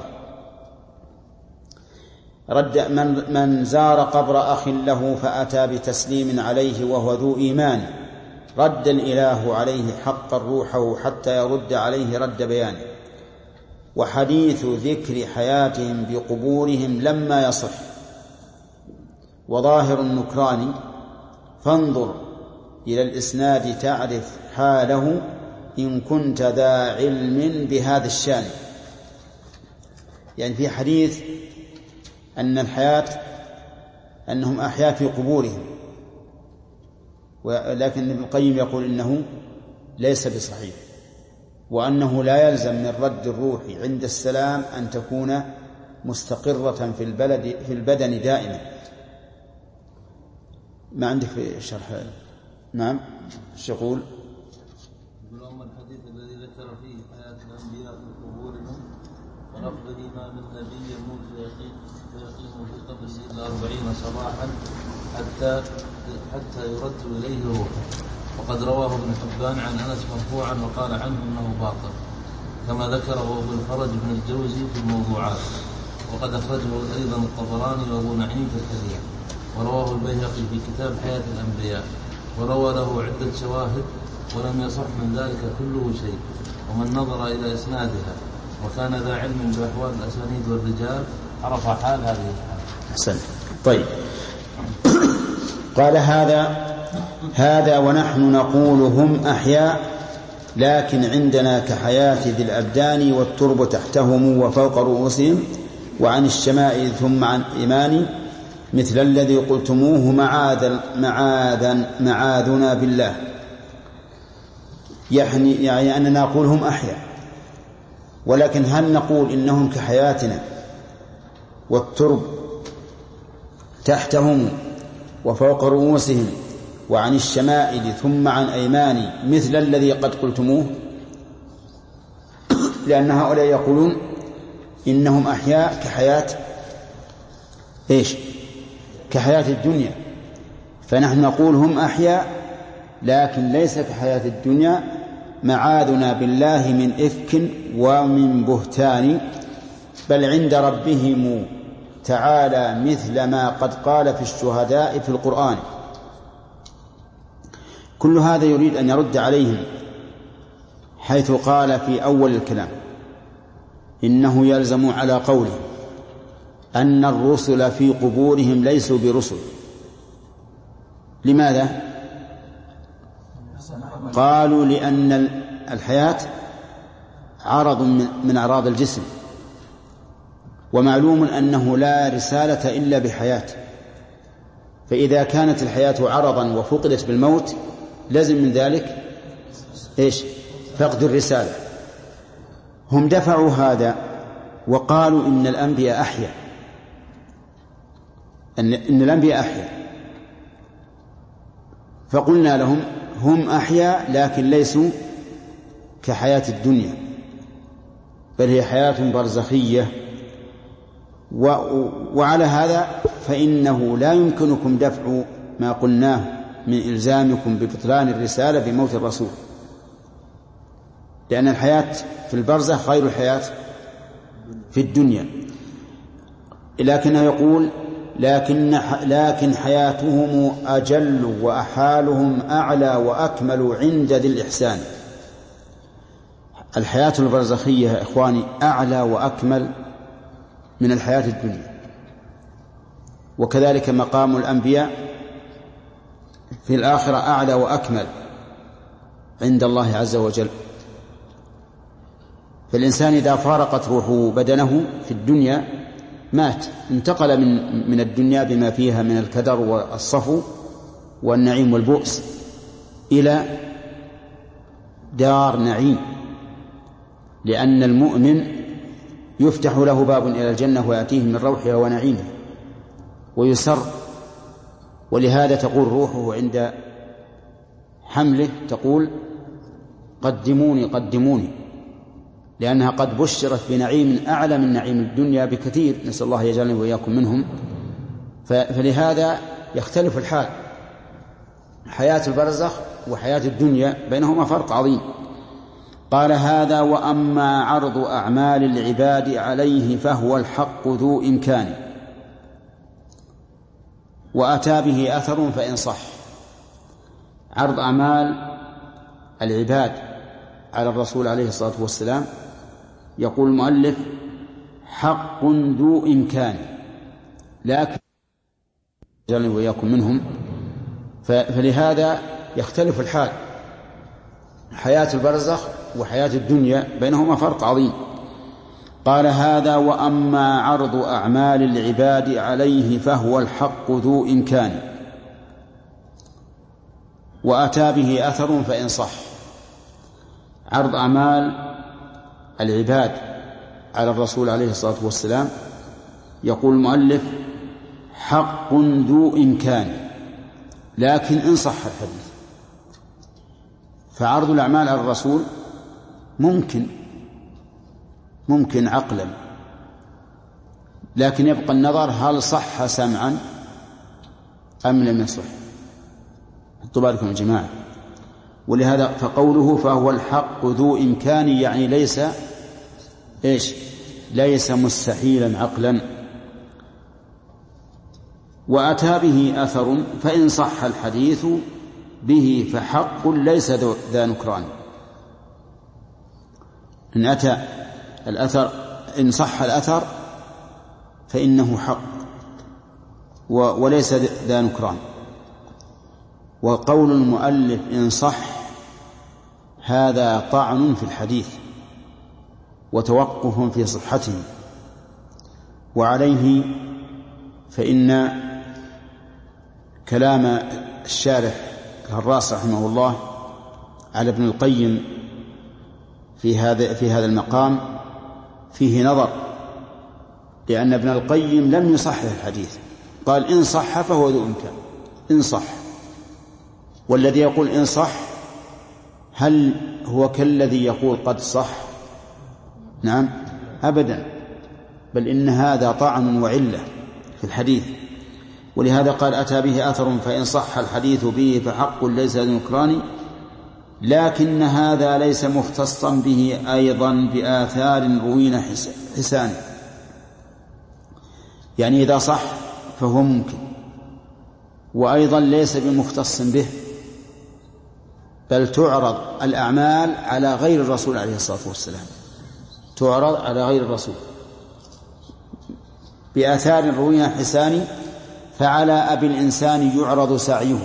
رد من, من زار قبر أخ له فأتى بتسليم عليه وهو ذو إيمان رد الإله عليه حق روحه حتى يرد عليه رد بيانه. وحديث ذكر حياتهم بقبورهم لما يصح وظاهر النكران فانظر إلى الإسناد تعرف حاله إن كنت ذا علم بهذا الشان. يعني في حديث أن الحياة أنهم أحياء في قبورهم، ولكن ابن القيم يقول إنه ليس بصحيح، وأنه لا يلزم من رد الروح عند السلام أن تكون مستقرة في البلد في البدن دائما. ما عندك في الشرح؟ نعم. ايش يقول؟ يقول أما الحديث الذي ذكر فيه حياة الأنبياء في قبورهم ولفظه ما من نبي يموت فيقيم فيقيم في قبره إلا أربعين صباحا حتى حتى يرد إليه روحه. وقد رواه ابن حبان عن أنس مرفوعا وقال عنه أنه باطل، كما ذكره ابو الفرج بن الجوزي في الموضوعات، وقد أخرجه أيضا الطبراني وابو نعيم في الحديث، ورواه البيهقي في كتاب حياة الأنبياء، وروى له عدة شواهد ولم يصح من ذلك كله شيء. ومن نظر إلى إسنادها وكان ذا علم بأحوال الأسانيد والرجال عرف حال هذه الحال. أحسن. طيب، قال هذا هذا ونحن نقول هم أحياء لكن عندنا كحياة ذي الأبدان والترب تحتهم وفوق رؤوسهم وعن الشمائل ثم عن إيمان مثل الذي قلتموه معاذ معاذ معاذنا بالله. يعني, يعني أننا نقول هم أحياء، ولكن هل نقول إنهم كحياتنا والترب تحتهم وفوق رؤوسهم وعن الشمائل ثم عن أيمان مثل الذي قد قلتموه؟ لأن هؤلاء يقولون إنهم أحياء كحياة إيش؟ كحياة الدنيا، فنحن نقول هم أحياء لكن ليس كحياة الدنيا، معاذنا بالله من إفك ومن بهتان، بل عند ربهم تعالى مثل ما قد قال في الشهداء في القرآن. كل هذا يريد أن يرد عليهم حيث قال في أول الكلام إنه يلزم على قوله أن الرسل في قبورهم ليسوا برسل. لماذا؟ قالوا لأن الحياة عرض من أعراض الجسم، ومعلوم أنه لا رسالة إلا بحياة، فإذا كانت الحياة عرضا وفقدت بالموت لازم من ذلك إيش؟ فقد الرسالة. هم دفعوا هذا وقالوا إن الأنبياء أحيا، أن, إن الأنبياء أحيا، فقلنا لهم هم أحيا لكن ليسوا كحياة الدنيا، بل هي حياة برزخية. وعلى هذا فإنه لا يمكنكم دفع ما قلناه من إلزامكم ببطلان الرسالة بموت الرسول، لأن الحياة في البرزخ غير الحياة في الدنيا. لكنه يقول لكن, لكن حياتهم أجل وأحالهم أعلى وأكمل عند ذي الإحسان. الحياة البرزخية يا إخواني أعلى وأكمل من الحياة الدنيا، وكذلك مقام الأنبياء في الآخرة أعلى وأكمل عند الله عز وجل. فالإنسان إذا فارقت روحه بدنه في الدنيا مات، انتقل من من الدنيا بما فيها من الكدر والصفو والنعيم والبؤس إلى دار نعيم، لأن المؤمن يفتح له باب إلى الجنة ويأتيه من روحها ونعيمها ويسر. ولهذا تقول روحه عند حمله تقول قدموني قدموني، لأنها قد بشرت بنعيم أعلى من نعيم الدنيا بكثير، نسأل الله يجعلنا وإياكم منهم. فلهذا يختلف الحال، حياة البرزخ وحياة الدنيا بينهما فرق عظيم. قال هذا وأما عرض أعمال العباد عليه فهو الحق ذو إمكان، وأتى به أثر فإن صح. عرض أعمال العباد على الرسول عليه الصلاة والسلام، يقول المؤلف حق ذو إمكان، لكن جعلني وإياكم منهم. فلهذا يختلف الحال، حياة البرزخ وحياة الدنيا بينهما فرق عظيم. قال هذا وأما عرض أعمال العباد عليه فهو الحق ذو إمكان، وأتى به أثر فإن صح. عرض أعمال العباد على الرسول عليه الصلاة والسلام، يقول المؤلف حق ذو إمكان، لكن إن صح الحديث. فعرض الأعمال على الرسول ممكن ممكن عقلا، لكن يبقى النظر هل صح سمعا أم لم يصح. حطوا بالكم يا جماعة. ولهذا فقوله فهو الحق ذو إمكان يعني ليس إيش ليس مستحيلا عقلا. وأتى به أثر فإن صح الحديث به فحق ليس ذا نكران. إن أتى الأثر إن صح الأثر فإنه حق وليس ذا نكران. وقول المؤلف إن صح هذا طعن في الحديث وتوقف في صحته، وعليه فإن كلام الشارح الهراس رحمه الله على ابن القيم في هذا في هذا المقام فيه نظر، لأن ابن القيم لم يصحح الحديث، قال إن صح فهو ذو إمكان إن صح. والذي يقول إن صح هل هو كالذي يقول قد صح؟ نعم أبدا، بل إن هذا طعن وعلة في الحديث. ولهذا قال أتى به أثر فإن صح الحديث به فحق ليس ذو نكران، لكن هذا ليس مختصا به أيضا بآثار روين حسان. يعني إذا صح فهو ممكن، وأيضا ليس بمختص به، بل تعرض الأعمال على غير الرسول عليه الصلاة والسلام، تعرض على غير الرسول بآثار روين حسان. فعلى أبي الإنسان يعرض سعيه،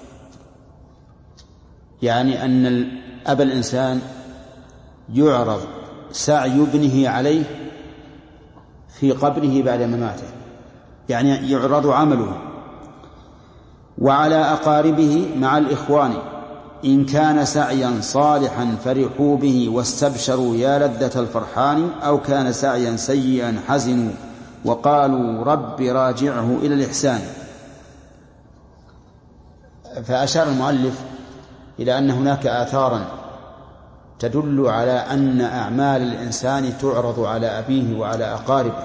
يعني أن أبا الإنسان يعرض سعي ابنه عليه في قبره بعد مماته، يعني يعرض عمله. وعلى أقاربه مع الإخوان إن كان سعيا صالحا فرحوا به واستبشروا يا لذة الفرحان، أو كان سعيا سيئا حزنوا وقالوا رب راجعه إلى الإحسان. فأشار المؤلف إلى أن هناك آثارا تدل على أن أعمال الإنسان تعرض على أبيه وعلى أقاربه،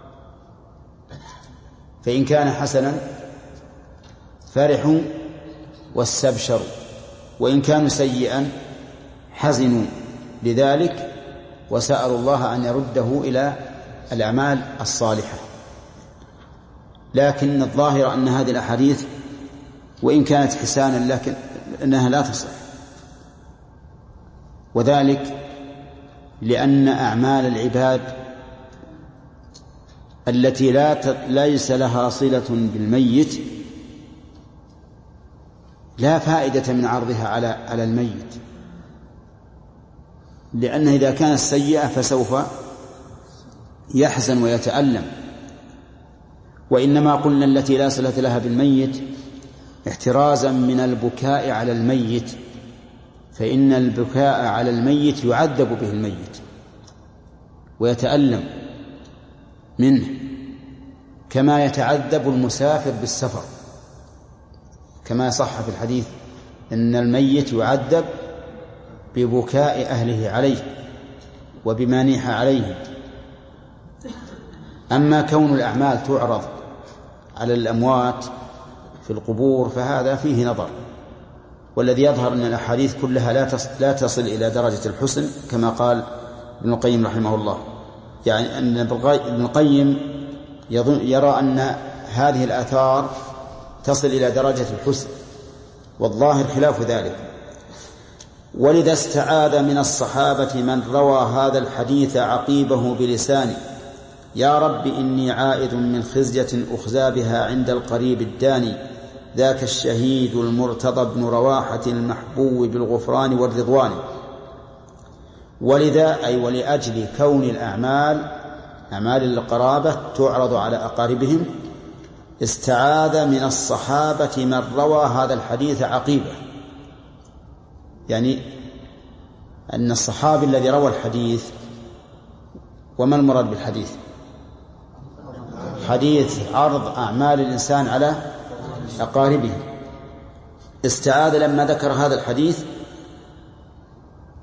فإن كان حسنا فرحوا واستبشروا، وإن كانوا سيئا حزنوا لذلك وسألوا الله أن يرده إلى الأعمال الصالحة. لكن الظاهر أن هذه الأحاديث وإن كانت حسانا لكن أنها لا تصح، وذلك لأن أعمال العباد التي لا ت... ليس لها صلة بالميت لا فائدة من عرضها على على الميت، لأن إذا كانت سيئة فسوف يحزن ويتألم. وإنما قلنا التي لا صلة لها بالميت احترازا من البكاء على الميت، فإن البكاء على الميت يعذب به الميت ويتألم منه، كما يتعذب المسافر بالسفر، كما صح في الحديث إن الميت يعذب ببكاء أهله عليه وبما نيح عليه. أما كون الأعمال تعرض على الأموات في القبور فهذا فيه نظر، والذي يظهر أن الأحاديث كلها لا تصل إلى درجة الحسن كما قال ابن القيم رحمه الله. يعني أن ابن القيم يرى أن هذه الآثار تصل إلى درجة الحسن، والظاهر خلاف ذلك. ولذا استعاذ من الصحابة من روى هذا الحديث عقيبه بلسانه يا رب إني عائد من خزية أخزى بها عند القريب الداني، ذاك الشهيد المرتضى بن رواحة المحبوب بالغفران والرضوان. ولذا أي ولأجل كون الأعمال أعمال القرابة تعرض على أقاربهم استعاذ من الصحابة من روى هذا الحديث عقيبة، يعني أن الصحابي الذي روى الحديث، وما المراد بالحديث؟ حديث عرض أعمال الإنسان على أقاربه. استعاذ لما ذكر هذا الحديث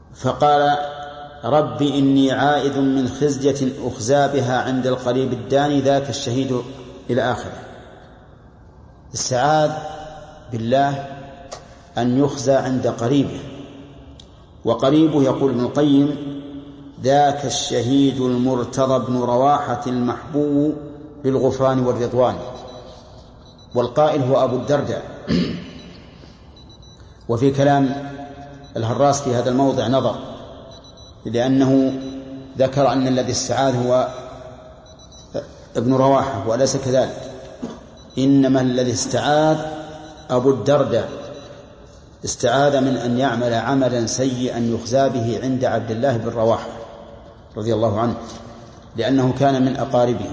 فقال رب إني عائد من خزية أخزى بها عند القريب الداني ذاك الشهيد إلى آخره. استعاذ بالله أن يخزى عند قريبه، وقريبه يقول ابن القيم ذاك الشهيد المرتضى بن رواحة المحبوب بالغفران والرضوان، والقائل هو أبو الدرداء. وفي كلام الهراس في هذا الموضع نظر، لأنه ذكر أن الذي استعاذ هو ابن رواحة وليس كذلك، إنما الذي استعاذ أبو الدرداء، استعاذ من أن يعمل عملا سيئا يخزى به عند عبد الله بن رواحة رضي الله عنه، لأنه كان من أقاربه.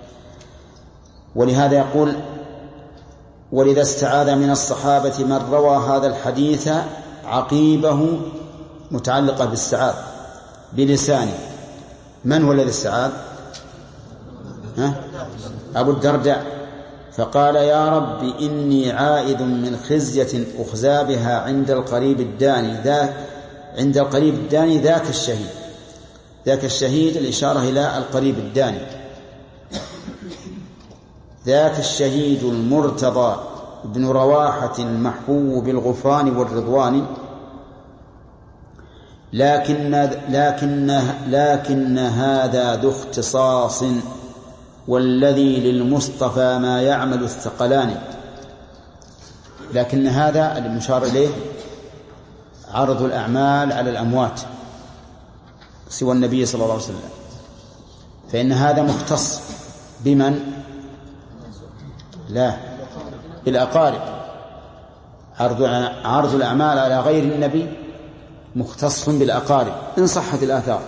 ولهذا يقول ولذا استعاذ من الصحابة من روى هذا الحديث عقيبه متعلقة بالاستعاذ بلسانه. من هو الذي استعاذ؟ ها؟ أبو الدرداء. فقال يا رب إني عائد من خزية أخزى بها عند القريب الداني ذاك عند القريب الداني ذاك الشهيد. ذاك الشهيد الإشارة إلى القريب الداني. ذاك الشهيد المرتضى بن رواحة المحبوب بالغفران والرضوان، لكن لكن لكن هذا ذو اختصاص، والذي للمصطفى ما يعمل الثقلان. لكن هذا المشار إليه عرض الأعمال على الأموات سوى النبي صلى الله عليه وسلم، فإن هذا مختص بمن؟ لا، بالأقارب. عرض عرض الأعمال على غير النبي مختص بالأقارب إن صحت الآثار.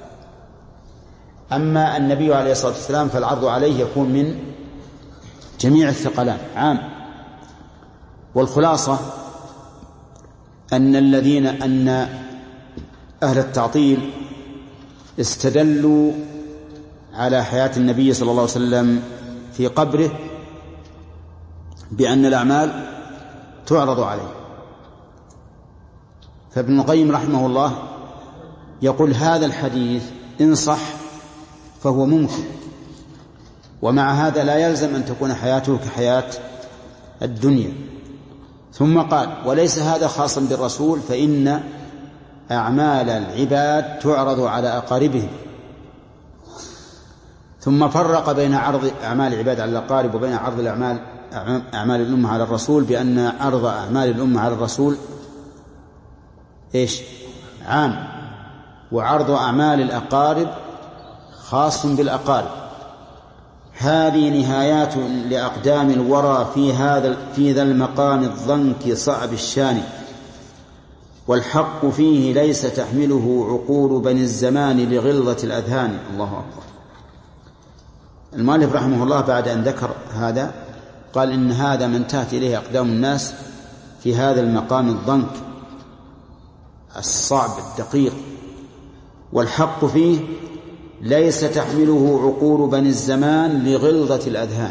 أما النبي عليه الصلاة والسلام فالعرض عليه يكون من جميع الثقلان عام. والخلاصة أن الذين أن أهل التعطيل استدلوا على حياة النبي صلى الله عليه وسلم في قبره بأن الأعمال تعرض عليه. فابن القيم رحمه الله يقول هذا الحديث إن صح فهو ممكن، ومع هذا لا يلزم أن تكون حياته كحياة الدنيا. ثم قال وليس هذا خاصا بالرسول، فإن أعمال العباد تعرض على أقاربهم. ثم فرق بين عرض أعمال العباد على الأقارب وبين عرض الأعمال أعمال الأمة على الرسول، بأن عرض أعمال الأمة على الرسول إيش؟ عام، وعرض أعمال الأقارب خاص بالأقارب. هذه نهايات لأقدام الورى في هذا في ذا المقام الضنك صعب الشان، والحق فيه ليس تحمله عقول بني الزمان لغلظة الأذهان. الله أكبر. المؤلف رحمه الله بعد أن ذكر هذا قال إن هذا ما انتهت إليه أقدام الناس في هذا المقام الضنك الصعب الدقيق، والحق فيه ليس تحمله عقول بني الزمان لغلظة الأذهان،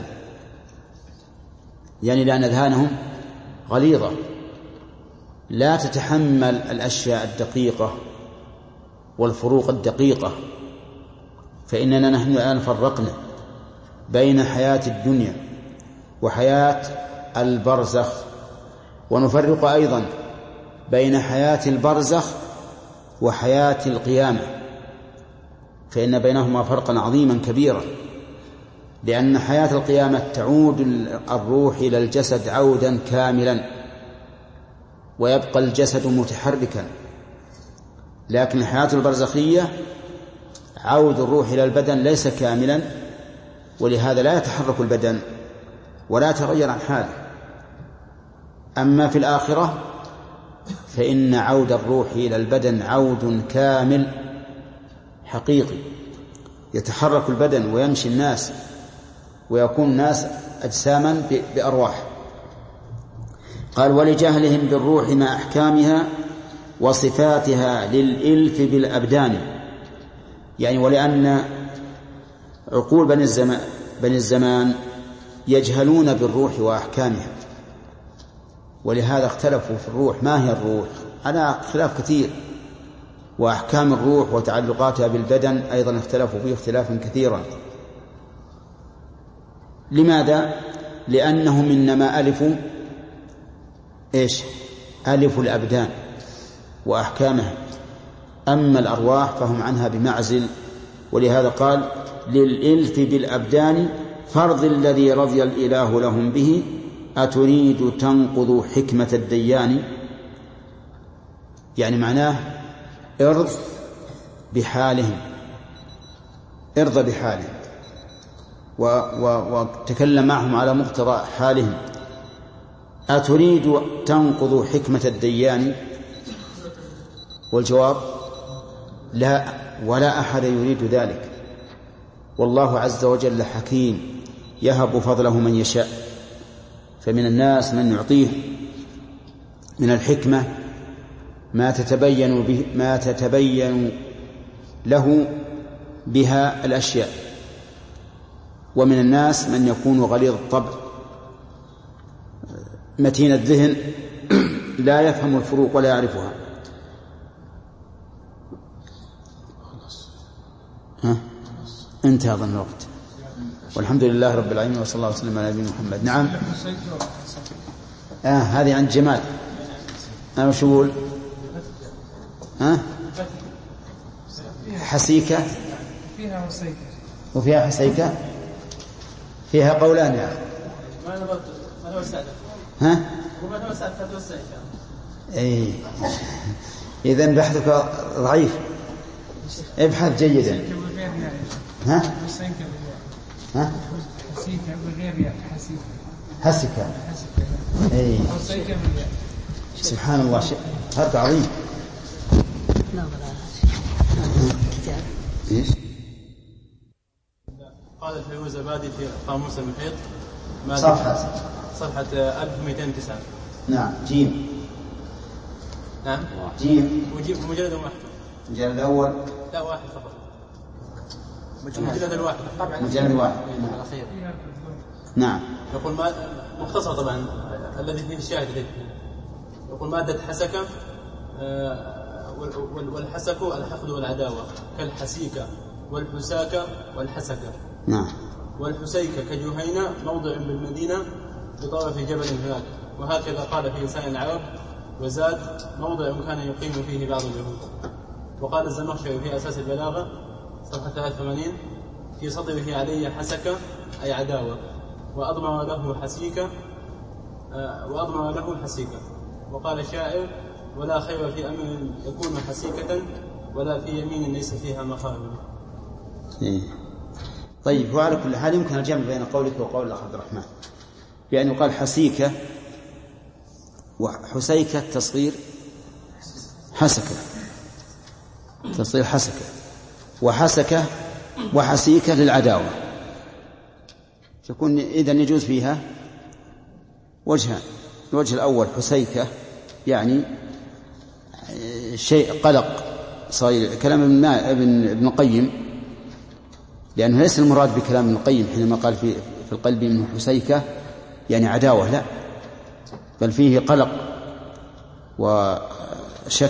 يعني لأن أذهانهم غليظة لا تتحمل الأشياء الدقيقة والفروق الدقيقة. فإننا نحن الآن فرقنا بين حياة الدنيا وحياة البرزخ، ونفرق أيضا بين حياة البرزخ وحياة القيامة، فإن بينهما فرقا عظيما كبيرا، لأن حياة القيامة تعود الروح إلى الجسد عودا كاملا ويبقى الجسد متحركا، لكن الحياة البرزخية عود الروح إلى البدن ليس كاملا، ولهذا لا يتحرك البدن ولا يتغير عن حاله. أما في الآخرة فإن عود الروح إلى البدن عود كامل حقيقي، يتحرك البدن ويمشي الناس ويكون الناس أجساما بأرواح. قال ولجهلهم بالروح مع أحكامها وصفاتها للإلف بالأبدان، يعني ولأن عقول بني الزمان, بني الزمان يجهلون بالروح وأحكامها، ولهذا اختلفوا في الروح. ما هي الروح؟ على خلاف كثير. وأحكام الروح وتعلقاتها بالبدن أيضا اختلفوا فيه اختلافا كثيرا. لماذا؟ لأنهم إنما ألفوا إيش؟ ألفوا الأبدان وأحكامها، أما الأرواح فهم عنها بمعزل. ولهذا قال للإلف بالأبدان فرض الذي رضي الإله لهم به أتريد تنقض حكمة الديان. يعني معناه ارض بحالهم، ارضى بحالهم وتكلم معهم على مقتضى حالهم. أتريد تنقض حكمة الديان؟ والجواب لا، ولا أحد يريد ذلك. والله عز وجل حكيم يهب فضله من يشاء، فمن الناس من يعطيه من الحكمة ما تتبين به ما تتبين له بها الأشياء، ومن الناس من يكون غليظ الطبع متين الذهن لا يفهم الفروق ولا يعرفها. ها؟ انتهى ظن الوقت، والحمد لله رب العالمين، وصلى الله وسلم على نبينا محمد. نعم. آه هذه عند جمال. أنا وش أقول؟ ها؟ حسيكة فيها حسيكة وفيها حسيكة، فيها قولان يا أخي. ما أنا ما توسعت. ها؟ وما توسعت فتوسع. إيه. إذن بحثك ضعيف، ابحث جيدا. ها؟ ها؟ حسيكة بغير يا حسيكة. حسكة. إيه. سبحان الله، شيء فرق عظيم. إيش؟ قال الفيروزابادي في قاموس المحيط صفحة صفحة ألف ومئتين وتسعة. نعم. جيم. نعم. جيم. وجيب مجلد واحد. المجلد الأول. لا واحد فقط. مجلد الواحد. مجلد واحد. الأخير. نعم. يقول ما مختصر طبعا الذي فيه الشاهد ذلك. يقول مادة حسكة والحسك الحقد والعداوة كالحسيكة والحساكة والحسكة. نعم. والحسيكة كجهينة موضع بالمدينة بطرف جبل هناك، وهكذا قال في لسان العرب. وزاد موضع كان يقيم فيه بعض اليهود. وقال الزمخشري في أساس البلاغة صفحة ثلاثة وثمانين في سطره علي حسكة أي عداوة، وأضمر له حسيكة وأضمر له حسيكة. وقال الشاعر ولا خير في أمر يكون حسيكة ولا في يمين ليس فيها مخارج. إيه. طيب، وعلى كل حال يمكن الجمع بين قولك وقول الأخ عبد الرحمن، بأن يقال حسيكة وحسيكة تصغير حسكة، تصغير حسكة، وحسكة وحسيكة للعداوة، تكون إذن يجوز فيها وجهان. الوجه الأول حسيكة يعني شيء قلق صاير، كلام ابن ابن القيم، لأنه ليس المراد بكلام ابن القيم حينما قال في في القلب من حسيكة يعني عداوة، لا، بل فيه قلق وشك.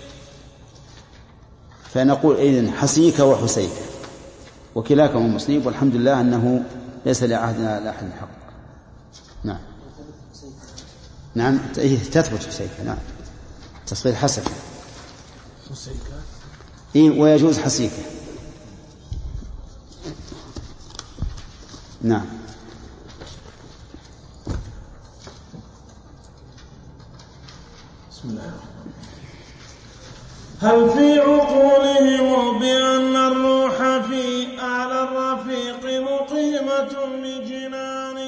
فنقول إذن حسيكة وحسيكة، وكلاكم مصيب، والحمد لله أنه ليس لأحدنا لأحد الحق. نعم. نعم تثبت حسيكة. نعم. تصغير حسكة. إيه، ويجوز حسيكة. نعم. بسم الله. هل في عقولهم بأن الروح في أعلى الرفيق مقيمة بجنان،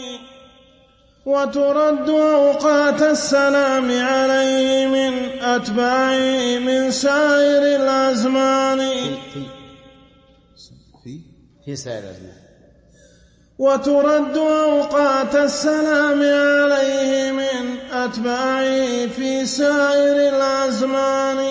وترد أوقات السلام عليه من أتباعه من سائر الأزمان في في في سائر الأزمان وترد أوقات السلام عليه من أتباعه في سائر الأزمان.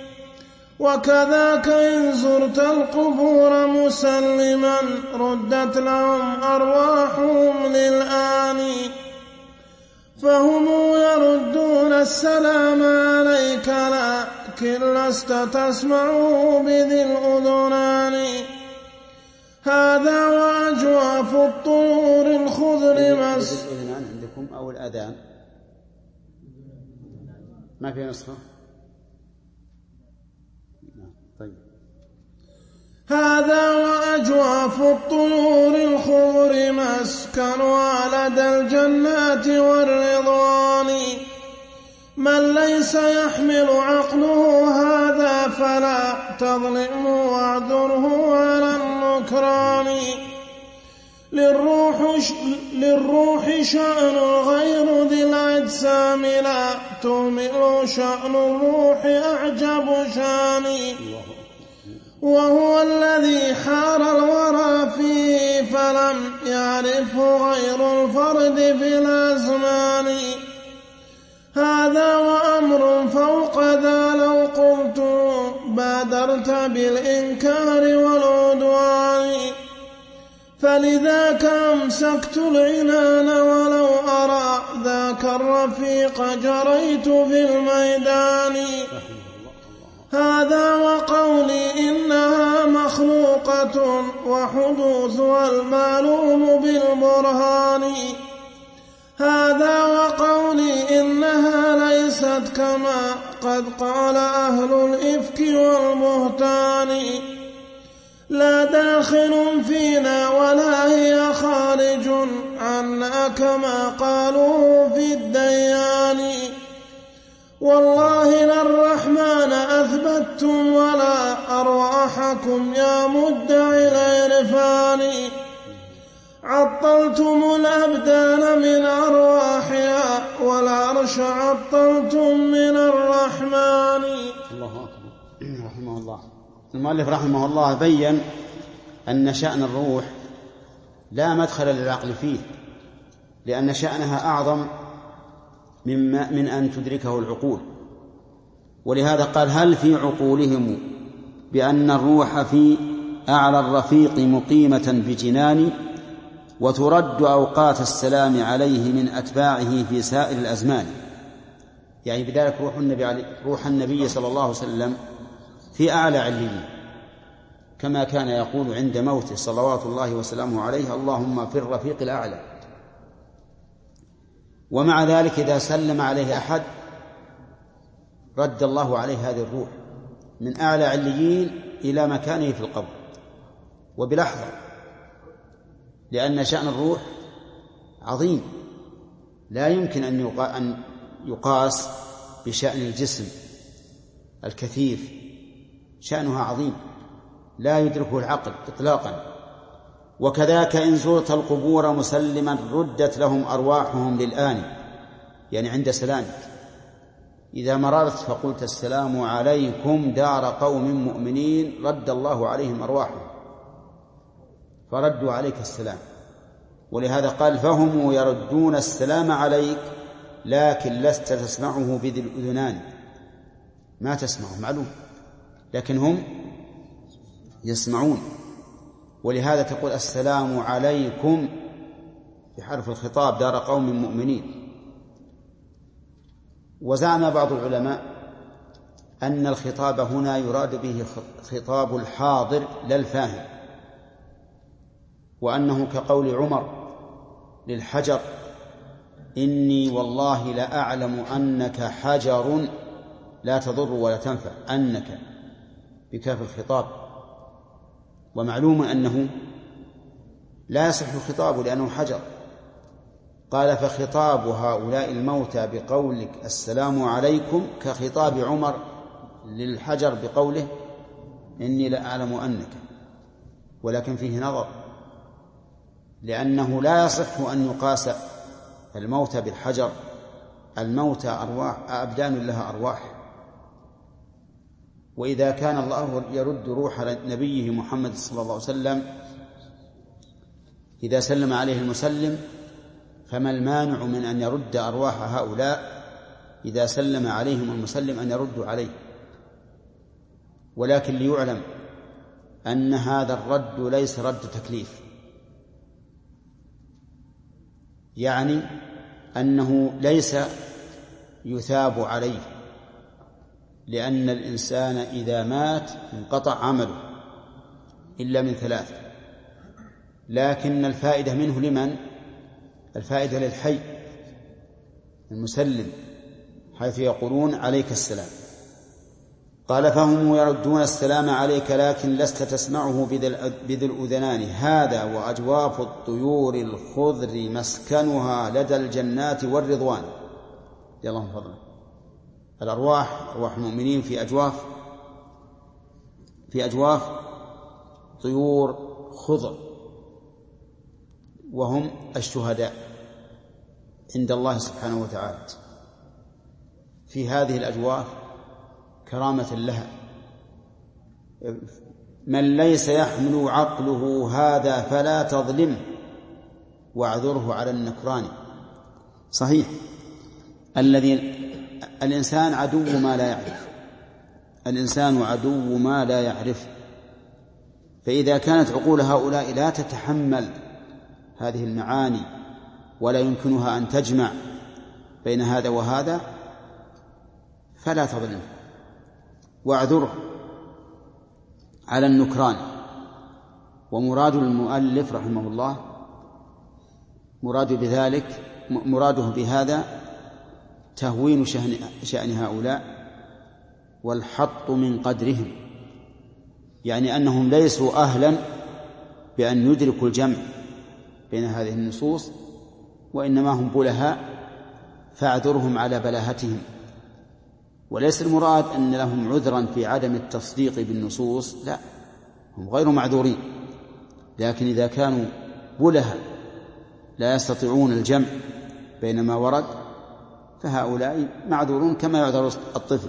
وكذاك إن زرت القبور مسلما ردت لهم أرواحهم للآن، فهم يردون السلام عليك شك لست تسمعه بذي الأذنان. هذا وأجواف الطيور الخضر مس الأذنان عندكم أو الأذان؟ ما في نسخة؟ طيب. هذا وأجواف الطيور الخضر مسكنها لدى الجنات والرضوان. من ليس يحمل عقله هذا فلا تظلم واعذره على النكران. للروح, ش... للروح شأن غير ذي الأجسام لا تهمل شأن الروح أعجب شان. وهو الذي حار الورى فيه فلم يعرفه غير الفرد في الأزمان. هذا وأمر فوق ذا لو قلت بادرت بالإنكار والعدوان. فلذاك أمسكت العنان ولو أرى ذاك الرفيق جريت في الميدان. هذا وقولي إنها مخلوقة وحدوثها المعلوم بالبرهان. هذا وقولي إنها ليست كما قد قال أهل الإفك والبهتان. لا داخل فينا ولا هي خارج عنا كما قالوا في الديان. والله لا الرحمن أثبتتم ولا أرواحكم يا مدعي العرفان. عطلتم الأبدان من أرواحها والعرش عطلتم من الرحمن. الله أكبر. رحمه الله. المؤلف رحمه الله بيّن أن شأن الروح لا مدخل للعقل فيه، لأن شأنها أعظم مما من أن تدركه العقول. ولهذا قال هل في عقولهم بأن الروح في أعلى الرفيق مقيمة بجنان وترد أوقات السلام عليه من أتباعه في سائر الأزمان. يعني بذلك روح النبي, روح النبي صلى الله عليه وسلم في أعلى عليين، كما كان يقول عند موته صلوات الله وسلامه عليه اللهم في الرفيق الأعلى. ومع ذلك إذا سلم عليه أحد رد الله عليه هذه الروح من أعلى عليين إلى مكانه في القبر وبلحظة، لأن شأن الروح عظيم لا يمكن أن يقاس بشأن الجسم الكثيف. شأنها عظيم لا يدركه العقل إطلاقا. وكذاك إن زرت القبور مسلما ردت لهم أرواحهم للآن، يعني عند سلامك إذا مررت فقلت السلام عليكم دار قوم مؤمنين رد الله عليهم أرواحهم فردوا عليك السلام. ولهذا قال فهم يردون السلام عليك لكن لست تسمعه بذي الأذنان. ما تسمعه معلوم، لكن هم يسمعون. ولهذا تقول السلام عليكم بحرف الخطاب دار قوم مؤمنين. وزعم بعض العلماء أن الخطاب هنا يراد به خطاب الحاضر لا الفاهم، وأنه كقول عمر للحجر إني والله لأعلم أنك حجر لا تضر ولا تنفع، أنك بكاف الخطاب. ومعلوم أنه لا يصح الخطاب لأنه حجر. قال فخطاب هؤلاء الموتى بقولك السلام عليكم كخطاب عمر للحجر بقوله إني لأعلم أنك. ولكن فيه نظر، لأنه لا يصح أن يقاس الموتى بالحجر. الموتى أرواح أبدان لها أرواح. وإذا كان الله يرد روح نبيه محمد صلى الله عليه وسلم إذا سلم عليه المسلم فما المانع من أن يرد أرواح هؤلاء إذا سلم عليهم المسلم أن يردوا عليه؟ ولكن ليعلم أن هذا الرد ليس رد تكليف، يعني أنه ليس يثاب عليه، لأن الإنسان إذا مات انقطع عمله إلا من ثلاث، لكن الفائدة منه لمن؟ الفائدة للحي المسلم، حيث يقولون عليك السلام. قال فهم يردون السلام عليك لكن لست تسمعه بذي الأذنان، هذا وأجواف الطيور الخضر مسكنها لدى الجنات والرضوان. يا الله من فضله. الأرواح أرواح المؤمنين في أجواف في أجواف طيور خضر، وهم الشهداء عند الله سبحانه وتعالى. في هذه الأجواف كرامة لها. من ليس يحمل عقله هذا فلا تظلمه واعذره على النكران. صحيح، الذي الإنسان عدو ما لا يعرف، الإنسان عدو ما لا يعرف. فإذا كانت عقول هؤلاء لا تتحمل هذه المعاني ولا يمكنها أن تجمع بين هذا وهذا فلا تظلمه واعذره على النكران. ومراد المؤلف رحمه الله مراد بذلك مراده بهذا تهوين شأن, شأن هؤلاء والحط من قدرهم، يعني أنهم ليسوا أهلا بأن يدركوا الجمع بين هذه النصوص، وإنما هم بلهاء فاعذرهم على بلاهتهم. وليس المراد أن لهم عذرا في عدم التصديق بالنصوص، لا، هم غير معذورين، لكن إذا كانوا بلهاء لا يستطيعون الجمع بين ما ورد فهؤلاء معذورون كما يعذر الطفل.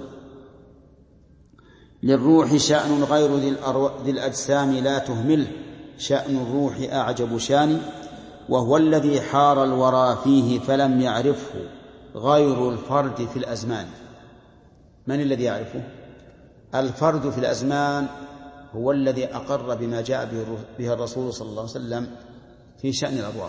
للروح شأن غير ذي الأجسام لا تهمله، شأن الروح أعجب شان، وهو الذي حار الورى فيه فلم يعرفه غير الفرد في الأزمان. من الذي يعرفه؟ الفرد في الأزمان هو الذي أقر بما جاء به الرسول صلى الله عليه وسلم في شأن الأرواح،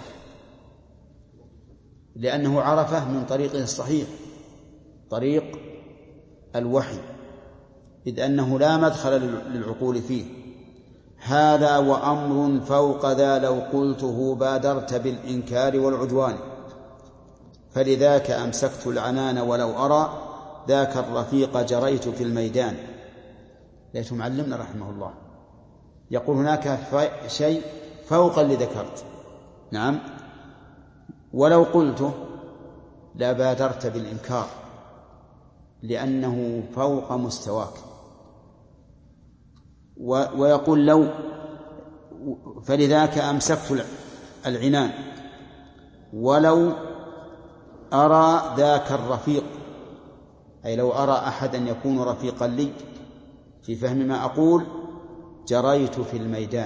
لأنه عرفه من طريقه الصحيح، طريق الوحي، إذ أنه لا مدخل للعقول فيه. هذا وأمر فوق ذا لو قلته بادرت بالإنكار والعدوان، فلذاك أمسكت العنان ولو أرى ذاك الرفيق جريت في الميدان. ليت معلمنا رحمه الله يقول هناك شيء فوق اللي ذكرت، نعم، ولو قلته لبادرت بالإنكار لأنه فوق مستواك. ويقول لو فلذاك أمسكت العنان ولو أرى ذاك الرفيق، أي لو أرى أحدا يكون رفيقا لي في فهم ما أقول جريت في الميدان،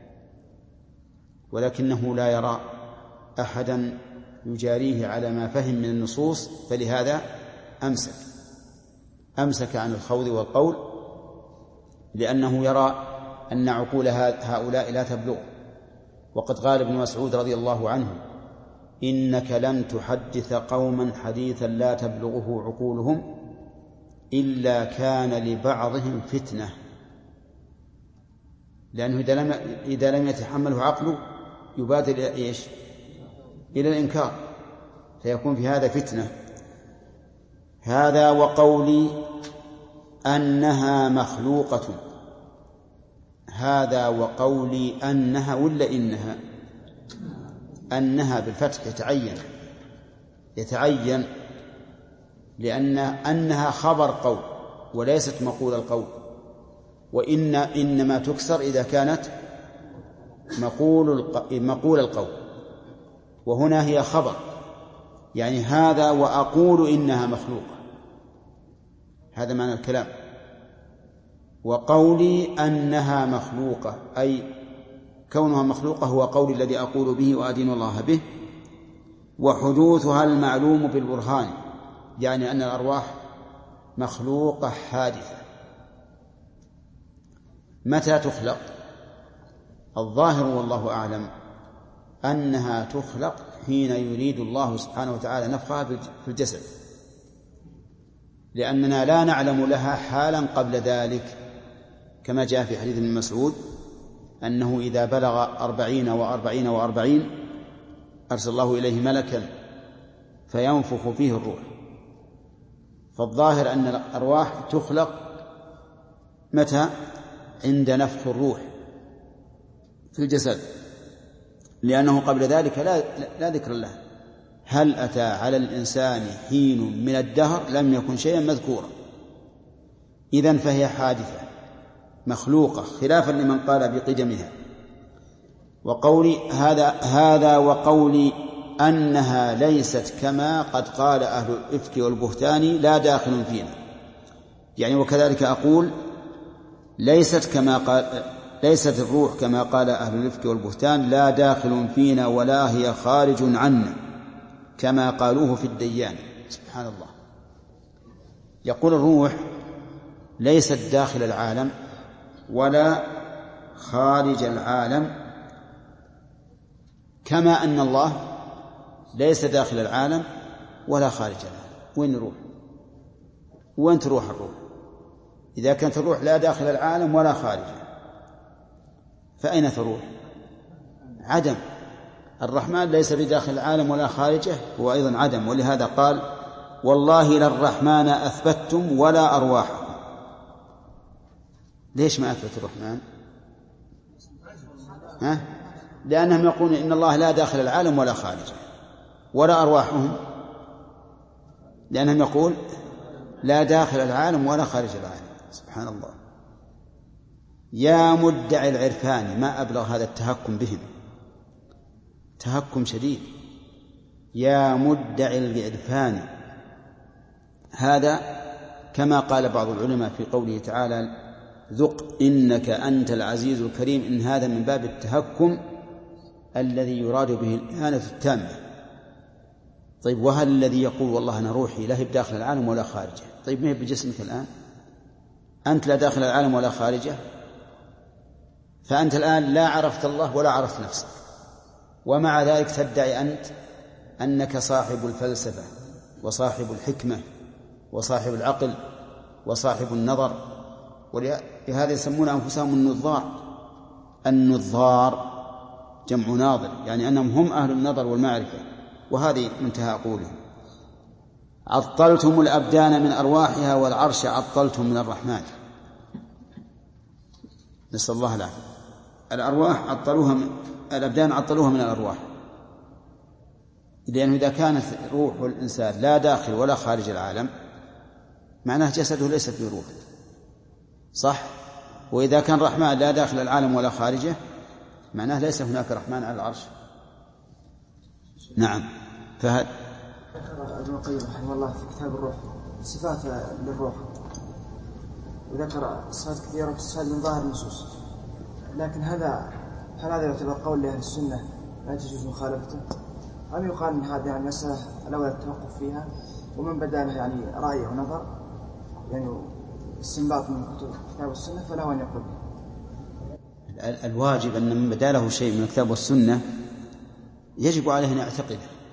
ولكنه لا يرى أحدا يجاريه على ما فهم من النصوص، فلهذا أمسك أمسك عن الخوض والقول، لأنه يرى أن عقول هؤلاء لا تبلغ. وقد قال ابن مسعود رضي الله عنه إنك لن تحدث قوما حديثا لا تبلغه عقولهم إلا كان لبعضهم فتنة، لأنه إذا لم, إذا لم يتحمله عقله يبادر إلى إيش؟ إلى الإنكار، فيكون في هذا فتنة. هذا وقولي أنها مخلوقة، هذا وقولي أنها ولا إنها؟ أنها بالفتح يتعين يتعين لأن أنها خبر قول وليست مقول القول، وإن إنما تكسر إذا كانت مقول مقول القول، وهنا هي خبر، يعني هذا وأقول إنها مخلوقة، هذا معنى الكلام. وقولي أنها مخلوقة أي كونها مخلوقة هو قولي الذي أقول به وأدين الله به. وحدوثها المعلوم بالبرهان، يعني أن الأرواح مخلوقة حادثة. متى تخلق؟ الظاهر والله أعلم أنها تخلق حين يريد الله سبحانه وتعالى نفخها في الجسد، لأننا لا نعلم لها حالا قبل ذلك، كما جاء في حديث ابن مسعود أنه إذا بلغ أربعين وأربعين وأربعين أرسل الله إليه ملكا فينفخ فيه الروح. فالظاهر أن الأرواح تخلق متى؟ عند نفخ الروح في الجسد، لأنه قبل ذلك لا, لا ذكر له. هل أتى على الإنسان حين من الدهر لم يكن شيئا مذكورا؟ إذن فهي حادثة مخلوقة، خلافا لمن قال بقدمها. وقولي هذا هذا وقولي أنها ليست كما قد قال أهل الإفك والبهتان لا داخل فينا، يعني وكذلك أقول ليست كما قال ليست الروح كما قال أهل الإفك والبهتان لا داخل فينا ولا هي خارج عنا كما قالوه في الديان. سبحان الله. يقول الروح ليست داخل العالم ولا خارج العالم، كما أن الله ليس داخل العالم ولا خارج العالم. وين نروح؟ وين تروح الروح؟ إذا كانت الروح لا داخل العالم ولا خارجه فأين تروح؟ عدم. الرحمن ليس بداخل العالم ولا خارجه، هو أيضا عدم. ولهذا قال والله للرحمن أثبتتم ولا أرواحكم. ليش ما أثبت الرحمن؟ ها؟ لأنهم يقولون إن الله لا داخل العالم ولا خارجه. ولا أرواحهم لأنهم يقول لا داخل العالم ولا خارج العالم. سبحان الله. يا مدعي العرفان ما أبلغ هذا التهكم بهم، تهكم شديد. يا مدعي العرفان، هذا كما قال بعض العلماء في قوله تعالى ذق إنك أنت العزيز الكريم، إن هذا من باب التهكم الذي يراد به الإهانة التامة. طيب وهل الذي يقول والله أنا روحي لا هي بداخل العالم ولا خارجه؟ طيب ما هي بجسمك الآن؟ أنت لا داخل العالم ولا خارجه، فأنت الآن لا عرفت الله ولا عرفت نفسك، ومع ذلك تدعي أنت أنك صاحب الفلسفة وصاحب الحكمة وصاحب العقل وصاحب النظر. ولهذا يسمون أنفسهم النظار. النظار جمع ناظر، يعني أنهم هم أهل النظر والمعرفة. وهذه منتهى قولهم. عطلتم الأبدان من أرواحها والعرش عطلتم من الرحمن. نسأل الله العافية. الأرواح عطلوها من الأبدان، عطلوها من الأرواح، لأنه إذا كانت روح الإنسان لا داخل ولا خارج العالم معناه جسده ليست بروح، صح؟ وإذا كان رحمن لا داخل العالم ولا خارجه معناه ليس هناك رحمن على العرش. نعم. فهد ابن القيم رحمه الله في كتاب الروح صفات للروح، وذكر صفات كثيرة وصفات من ظاهر النصوص، لكن هذا هل هذا يعتبر قول لأهل السنة لا تجوز مخالفته، أم يقال أن هذه يعني مسألة الأول التوقف فيها، ومن بدأ له يعني رأي ونظر يعني استنباط من كتاب السنة فله أن يقول؟ الواجب أن من بدأ له شيء من الكتاب والسنة يجب عليه أن يعتقده.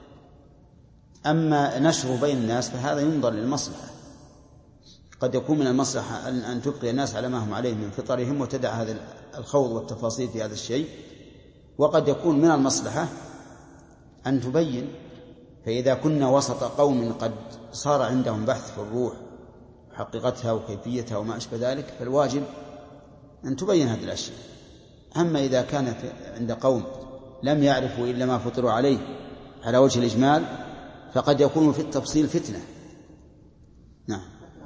أما نشره بين الناس فهذا ينظر للمصلحة. قد يكون من المصلحة أن تبقي الناس على ما هم عليه من فطرهم وتدع هذا الخوض والتفاصيل في هذا الشيء، وقد يكون من المصلحة أن تبين. فإذا كنا وسط قوم قد صار عندهم بحث في الروح حقيقتها وكيفيتها وما أشبه ذلك فالواجب أن تبين هذه الأشياء. أما إذا كان عند قوم لم يعرفوا إلا ما فطروا عليه على وجه الإجمال فقد يكون في التفصيل فتنة. نعم.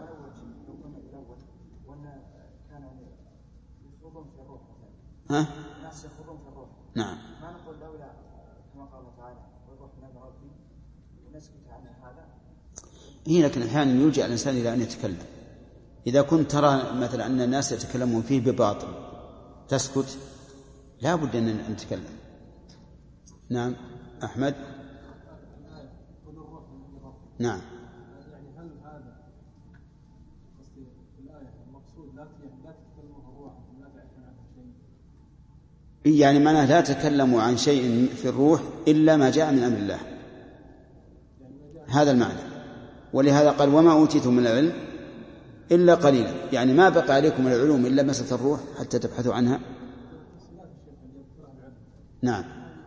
ها؟ نعم. ما نقول لولا كما قال تعالى والروح من ربي ونسكت عن هذا. هي لكن أحيانا يلجأ الإنسان إلى أن يتكلم. إذا كنت ترى مثلا أن الناس يتكلمون فيه بباطل تسكت، لا بد أن نتكلم. نعم. أحمد. نعم. يعني هل هذا قصدي الآية المقصود لا لا تتكلموا الروح لا تعرفون عن شيء؟ يعني معناه لا تكلموا عن شيء في الروح إلا ما جاء من أمر الله، هذا المعنى. ولهذا قال وما أوتيتم من العلم إلا قليلا، يعني ما بقى عليكم من العلوم إلا مسألة الروح حتى تبحثوا عنها. نعم.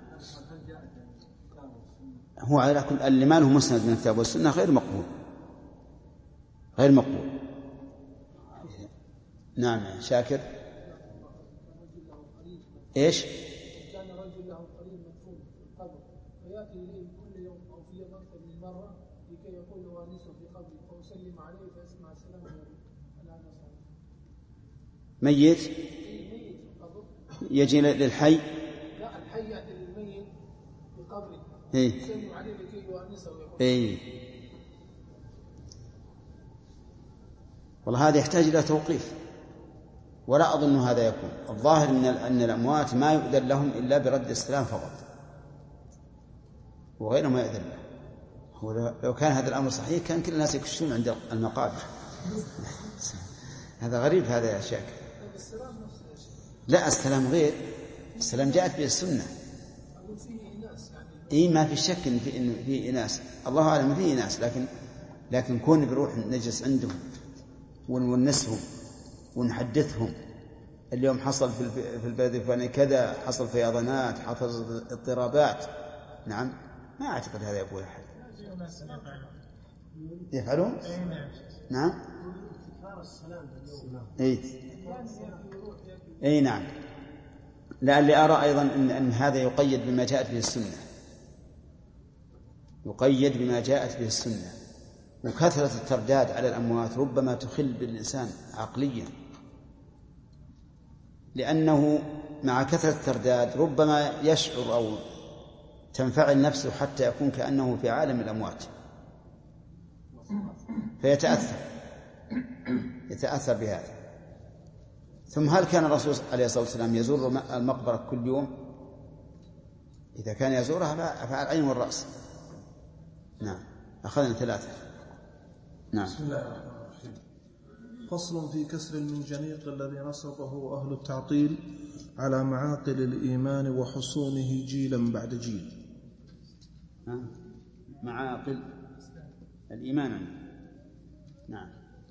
هو على كل اللي ما له مسند من الكتاب والسنة غير مقبول، غير مقبول. نعم. شاكر. إيش؟ كان رجل له قريب مدفون في القبر فيأتي إليه كل يوم أو في يوم أكثر من مرة لكي يقول له أنسه في قبري فأسلم عليه فيسمع السلام على ميت يجي للحي. لا، الحي يأتي للميت في قبري إيه؟ يسلم عليه لكي يؤنسه ويقول. إيه. والله هذا يحتاج إلى توقيف، ولا أظن هذا يكون. الظاهر أن أن الأموات ما يؤذن لهم إلا برد السلام فقط، وغيره ما يؤذن له. لو كان هذا الأمر صحيح كان كل الناس يكشون عند المقابر. هذا غريب هذا يا شاكر. لا، السلام غير. السلام جاءت به السنة. إيه، ما في شك إن في إن في إناس، الله أعلم فيه إناس، لكن لكن كون بروح نجلس عندهم ونونسهم ونحدثهم اليوم حصل في في البلد الفلاني كذا، حصل فيضانات، حصل اضطرابات. نعم، ما أعتقد هذا يقول أحد. يفعلون؟ نعم. إيه. إيه نعم. لعلي أرى أيضا إن, إن هذا يقيد بما جاءت به السنة، يقيد بما جاءت به السنة. وكثرة الترداد على الأموات ربما تخل بالإنسان عقليا، لأنه مع كثرة الترداد ربما يشعر أو تنفعل نفسه حتى يكون كأنه في عالم الأموات فيتأثر يتأثر بهذا. ثم هل كان الرسول عليه الصلاة والسلام يزور المقبرة كل يوم؟ إذا كان يزورها فعلى العين والرأس. نعم. أخذنا ثلاثة. نعم. بسم الله الرحمن الرحيم. فصل في كسر المنجنيق الذي نصبه أهل التعطيل على معاقل الإيمان وحصونه جيلا بعد جيل. معاقل الإيمان. نعم.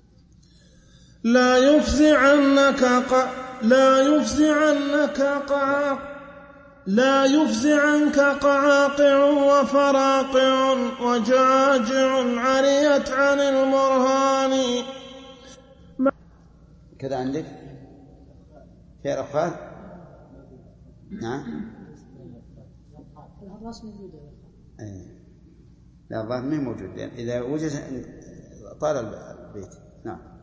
لا يفزعنك ق... لا يفزعنك قعاق لا يفزعنك قعاقع وفراقع وجاجع عريت عن المرهان. كذا عندك في رفعات. نعم. لا، الظاهر ما موجود، إذا وجد طال البيت. نعم.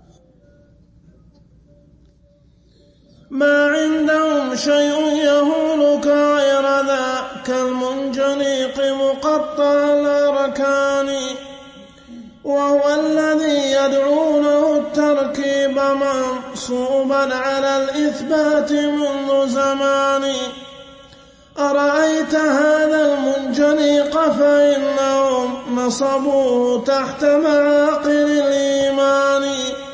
ما عندهم شيء يهولك غير ذا كالمنجنيق مقطع الأركان، وهو الذي يدعونه التركيب منصوبا على الإثبات منذ زمان. أرأيت هذا المنجنيق فإنهم نصبوه تحت معاقل الإيمان،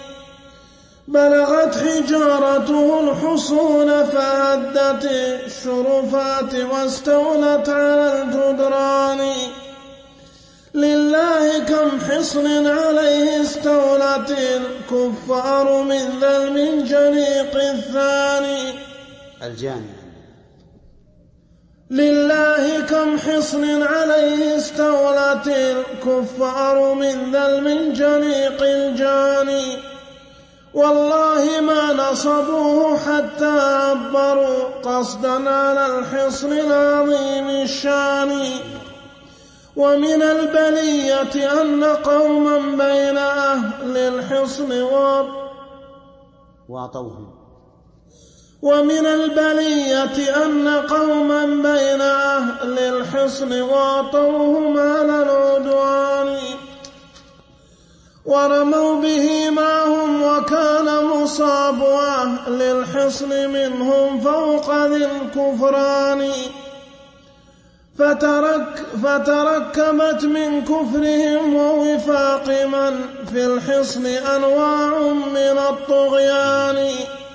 بلغت حجارته الحصون فأدت الشرفات واستولت على الجدران. لله كم حصن عليه استولت الكفار من ذا المنجنيق الثاني الجاني. لله كم حصن عليه استولت الكفار من ذا المنجنيق الجاني، والله ما نصبوه حتى عبروا قصدا على الحصن العظيم الشان. ومن البلية أن قوما بين أهل الحصن وعطوهم ومن البلية أن قوما بين أهل الحصن وعطوهم على العدوان، ورموا به معهم وكان مصاب أهل الحصن منهم فوق ذي الكفران. فترك فتركبت من كفرهم ووفاق من في الحصن أنواع من الطغيان،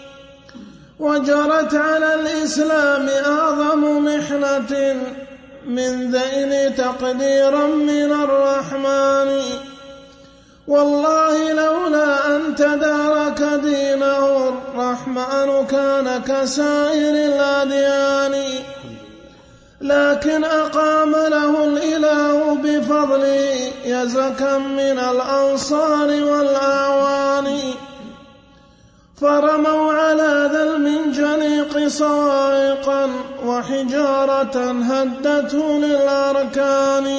وجرت على الإسلام أعظم محنة من ذيل تقديرا من الرحمن. والله لولا أن تدارك دينه الرحمن كان كسائر الأديان، لكن أقام له الإله بفضله يزكا من الأنصار والأعوان، فرموا على ذا المنجنيق صواعقا وحجارة هدته للأركان.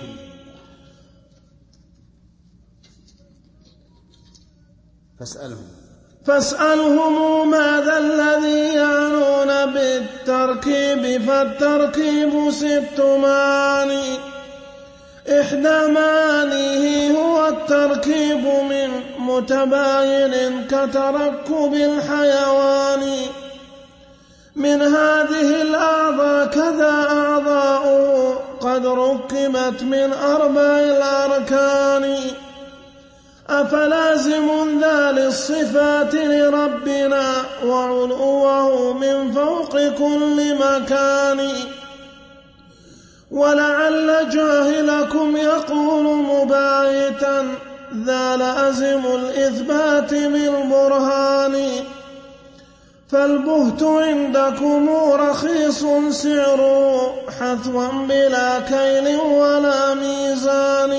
فاسألهم فاسألهم ماذا الذي يعنون بالتركيب، فالتركيب ست معاني، إحدى معانيه هو التركيب من متباين كتركب الحيوان، من هذه الأعضاء كذا أعضاء قد ركبت من أربع الأركان، أفلازم ذا للصفات لربنا وعلوه من فوق كل مكان. ولعل جاهلكم يقول مباعتا ذا لازم الإثبات بالبرهان، فالبهت عندكم رخيص سعره حثوا بلا كيل ولا ميزان،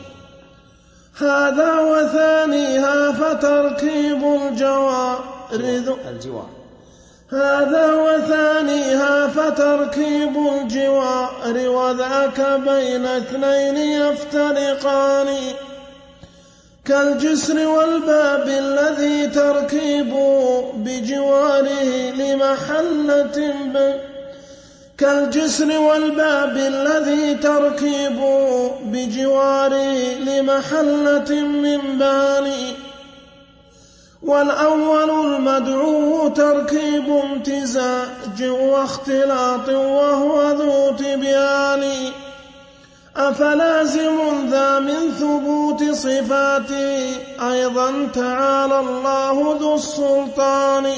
هذا وثانيها فتركيب الجوار الجوار هذا وثانيها فتركيب الجوار، وذاك بين اثنين يفترقان، كالجسر والباب الذي تركيب بجواره لمحلة ب... كالجسر والباب الذي تركيب بجواره لمحلة من باني، والأول المدعو تركيب امتزاج واختلاط وهو ذو تبيان، أفلازم ذا من ثبوت صفاته أيضا تعالى الله ذو السلطان.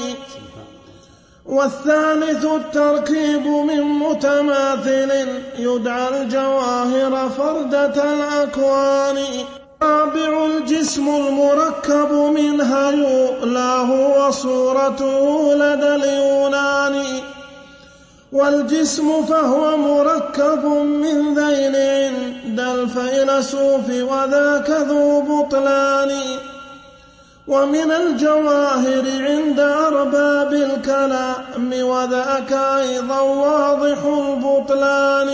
والثالث التركيب من متماثل يدعى الجواهر فردة الأكوان، رابع الجسم المركب منها يؤلاه وصورته لدى اليونان، والجسم فهو مركب من ذيل عند الفيلسوف وذاك ذو بطلان، ومن الجواهر عند أرباب الكلام وذاك أيضا واضح البطلان،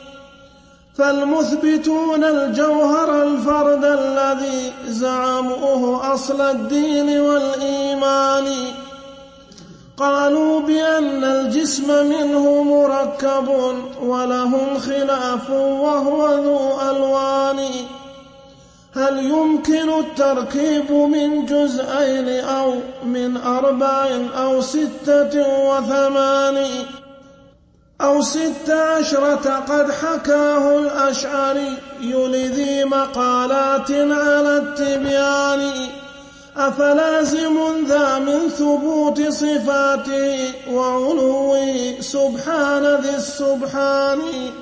فالمثبتون الجوهر الفرد الذي زعموه أصل الدين والإيمان، قالوا بأن الجسم منه مركب ولهم خلاف وهو ذو ألوان، هل يمكن التركيب من جزئين أو من أربع أو ستة وثمان أو ست عشرة قد حكاه الأشعري لذي مقالات على التبيان، أفلازم ذا من ثبوت صفاته وعلوه سبحان ذي السبحان.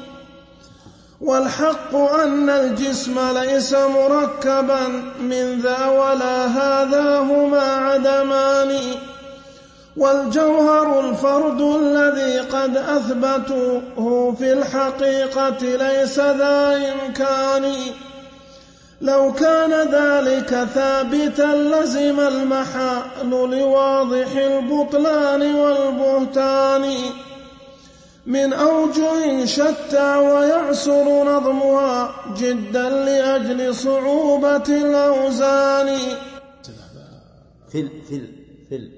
والحق أن الجسم ليس مركبا من ذا ولا هذا هما عدمان، والجوهر الفرد الذي قد أثبتوه في الحقيقة ليس ذا إمكان، لو كان ذلك ثابتا لزم المحال لواضح البطلان والبهتان، من أوجه شتى ويعسر نظمها جدا لأجل صعوبة الأوزان. فل فل فل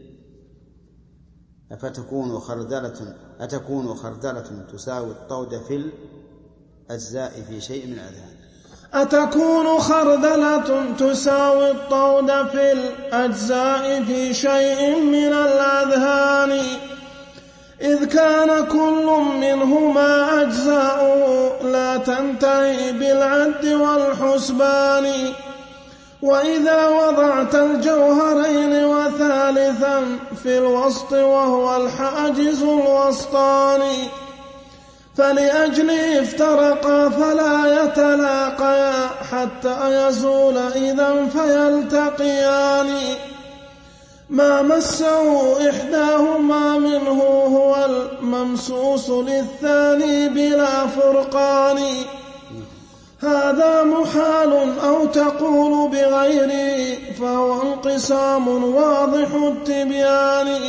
أفتكون خردلة أتكون خردلة تساوي الطود في الأجزاء في شيء من الأذهان. أتكون خردلة تساوي الطود في الأجزاء في شيء من الأذهان، إذ كان كل منهما أجزاء لا تنتهي بالعد والحسبان، وإذا وضعت الجوهرين وثالثا في الوسط وهو الحاجز الوسطاني فلأجله افترقا فلا يتلاقيا حتى يزول إذا فيلتقيان ما مسه إحداهما منه هو الممسوس للثاني بلا فرقان هذا محال أو تقول بغيره فهو انقسام واضح التبيان.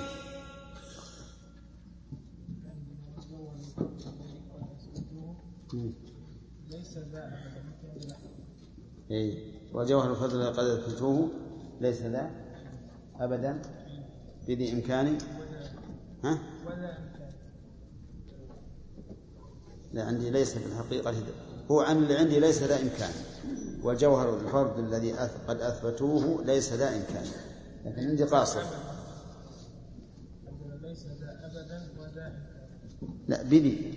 وجوهر الفضل قد أثبتوه ليس ذا أبدا بذي إمكان. ها؟ لا عندي ليس في الحقيقة هو عن اللي عندي ليس ذا إمكان وجوهر الفرد الذي قد أثبتوه ليس ذا إمكان لكن عندي قاصر ليس ذا أبدا وذا لا بذي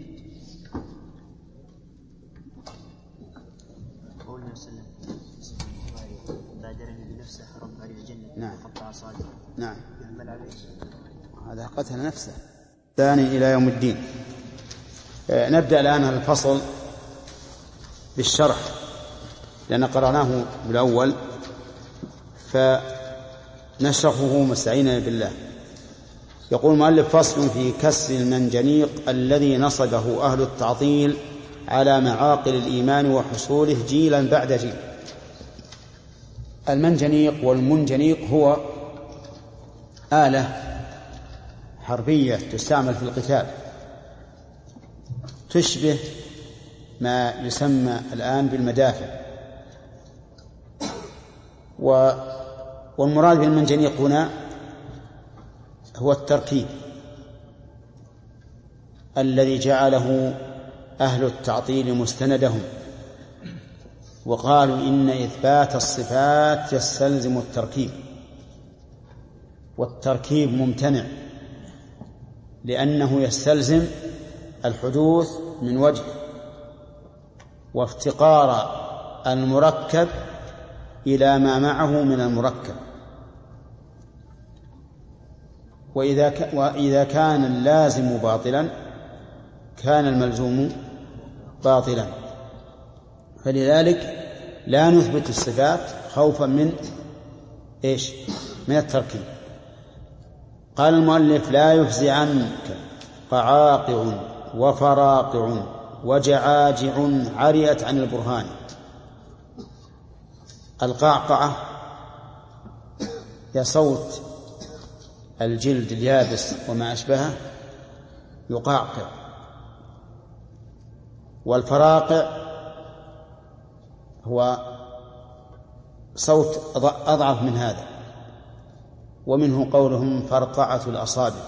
قولنا وسلم بادرني بنفسه رب علي الجنة نعم قطع صادر نعم يعمل عليه هذا قتل نفسه ثاني إلى يوم الدين. نبدأ الآن الفصل بالشرح لأن قرأناه بالأول فنشرحه مستعينا بالله. يقول المؤلف فصل في كسر المنجنيق الذي نصبه أهل التعطيل على معاقل الإيمان وحصوله جيلا بعد جيل. المنجنيق والمنجنيق هو آلة حربية تستعمل في القتال تشبه ما يسمى الآن بالمدافع والمراد بالمنجنيق هنا هو التركيب الذي جعله أهل التعطيل مستندهم وقالوا إن إثبات الصفات يستلزم التركيب والتركيب ممتنع لأنه يستلزم الحدوث من وجه وافتقار المركب إلى ما معه من المركب وإذا, وإذا كان اللازم باطلا كان الملزوم باطلا فلذلك لا نثبت الصفات خوفا من إيش؟ من التركيب. قال المؤلف لا يفزع عنك قعاقع وفراقع وجعاجع عريت عن البرهان. القعقعة هي صوت الجلد اليابس وما أشبهه يقعقع والفراقع هو صوت أضعف من هذا ومنه قولهم فرقعة الأصابع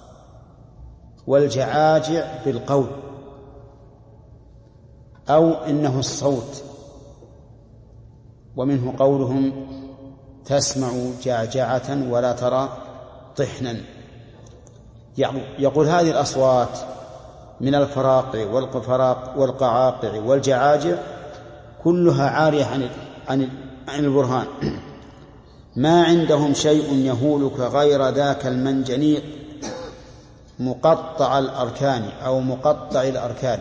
والجعاجع بالقول أو إنه الصوت ومنه قولهم تسمع جعجعة ولا ترى طحنا. يقول هذه الأصوات من الفراقع والقعاقع والجعاجع كلها عارية عن عن عن البرهان ما عندهم شيء يهولك غير ذاك المنجنيق مقطع الأركان أو مقطع الأركان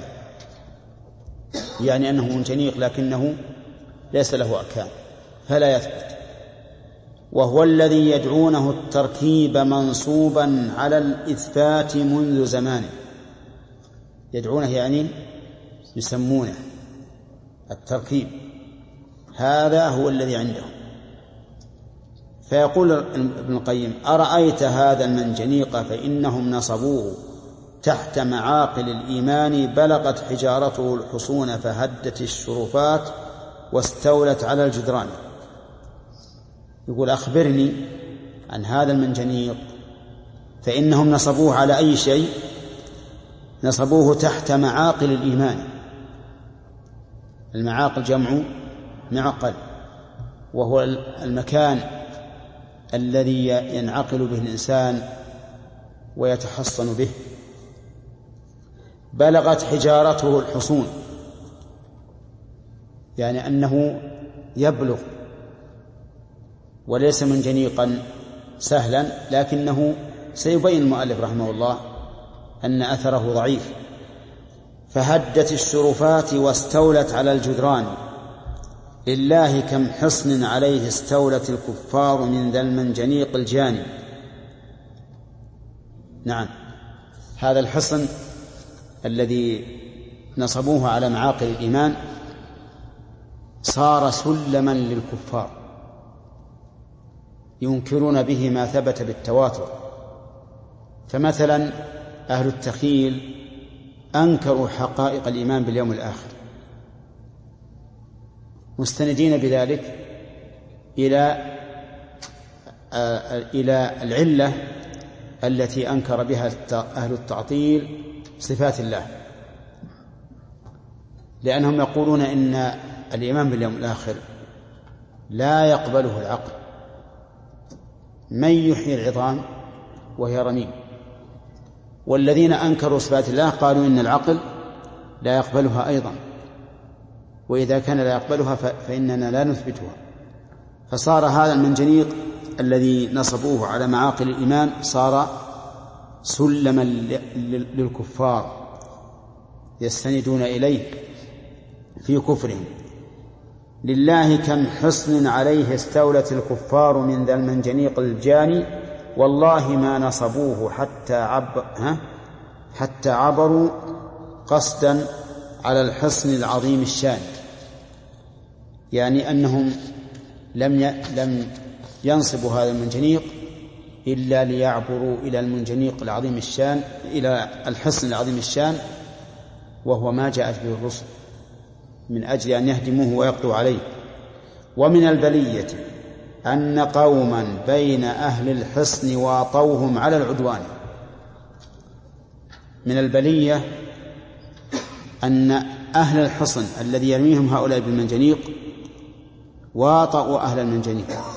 يعني أنه منجنيق لكنه ليس له أركان فلا يثبت وهو الذي يدعونه التركيب منصوبا على الإثبات منذ زمان. يدعونه يعني يسمونه التركيب هذا هو الذي عندهم. فيقول ابن القيم أرأيت هذا المنجنيق فإنهم نصبوه تحت معاقل الإيمان بلغت حجارته الحصون فهدت الشرفات واستولت على الجدران. يقول أخبرني عن هذا المنجنيق فإنهم نصبوه على أي شيء؟ نصبوه تحت معاقل الإيمان. المعاقل جمع معقل وهو المكان الذي ينعقل به الإنسان ويتحصن به. بلغت حجارته الحصون يعني أنه يبلغ وليس منجنيقا سهلا لكنه سيبين المؤلف رحمه الله أن أثره ضعيف فهدت الشرفات واستولت على الجدران، لله كم حصن عليه استولت الكفار من ذا المنجنيق الجاني. نعم، هذا الحصن الذي نصبوه على معاقل الإيمان صار سلما للكفار ينكرون به ما ثبت بالتواتر. فمثلا أهل التخيل أنكروا حقائق الإيمان باليوم الآخر، مستندين بذلك إلى إلى العلة التي أنكر بها أهل التعطيل صفات الله، لأنهم يقولون إن الإيمان باليوم الآخر لا يقبله العقل. من يحيي العظام وهي رميم؟ والذين أنكروا صفات الله قالوا إن العقل لا يقبلها أيضا، وإذا كان لا يقبلها فإننا لا نثبتها. فصار هذا المنجنيق الذي نصبوه على معاقل الإيمان صار سلما للكفار يستندون إليه في كفرهم. لله كم حصن عليه استولت الكفار من ذا المنجنيق الجاني، والله ما نصبوه حتى عب ها حتى عبروا قصدا على الحصن العظيم الشان، يعني أنهم لم ي... لم ينصبوا هذا المنجنيق إلا ليعبروا إلى المنجنيق العظيم الشان، إلى الحصن العظيم الشان، وهو ما جاءت به الرسل من أجل أن يهدموه ويقضوا عليه. ومن البلية أن قوما بين أهل الحصن واطوهم على العدوان. من البلية أن أهل الحصن الذي يرميهم هؤلاء بالمنجنيق واطؤوا أهل المنجنيق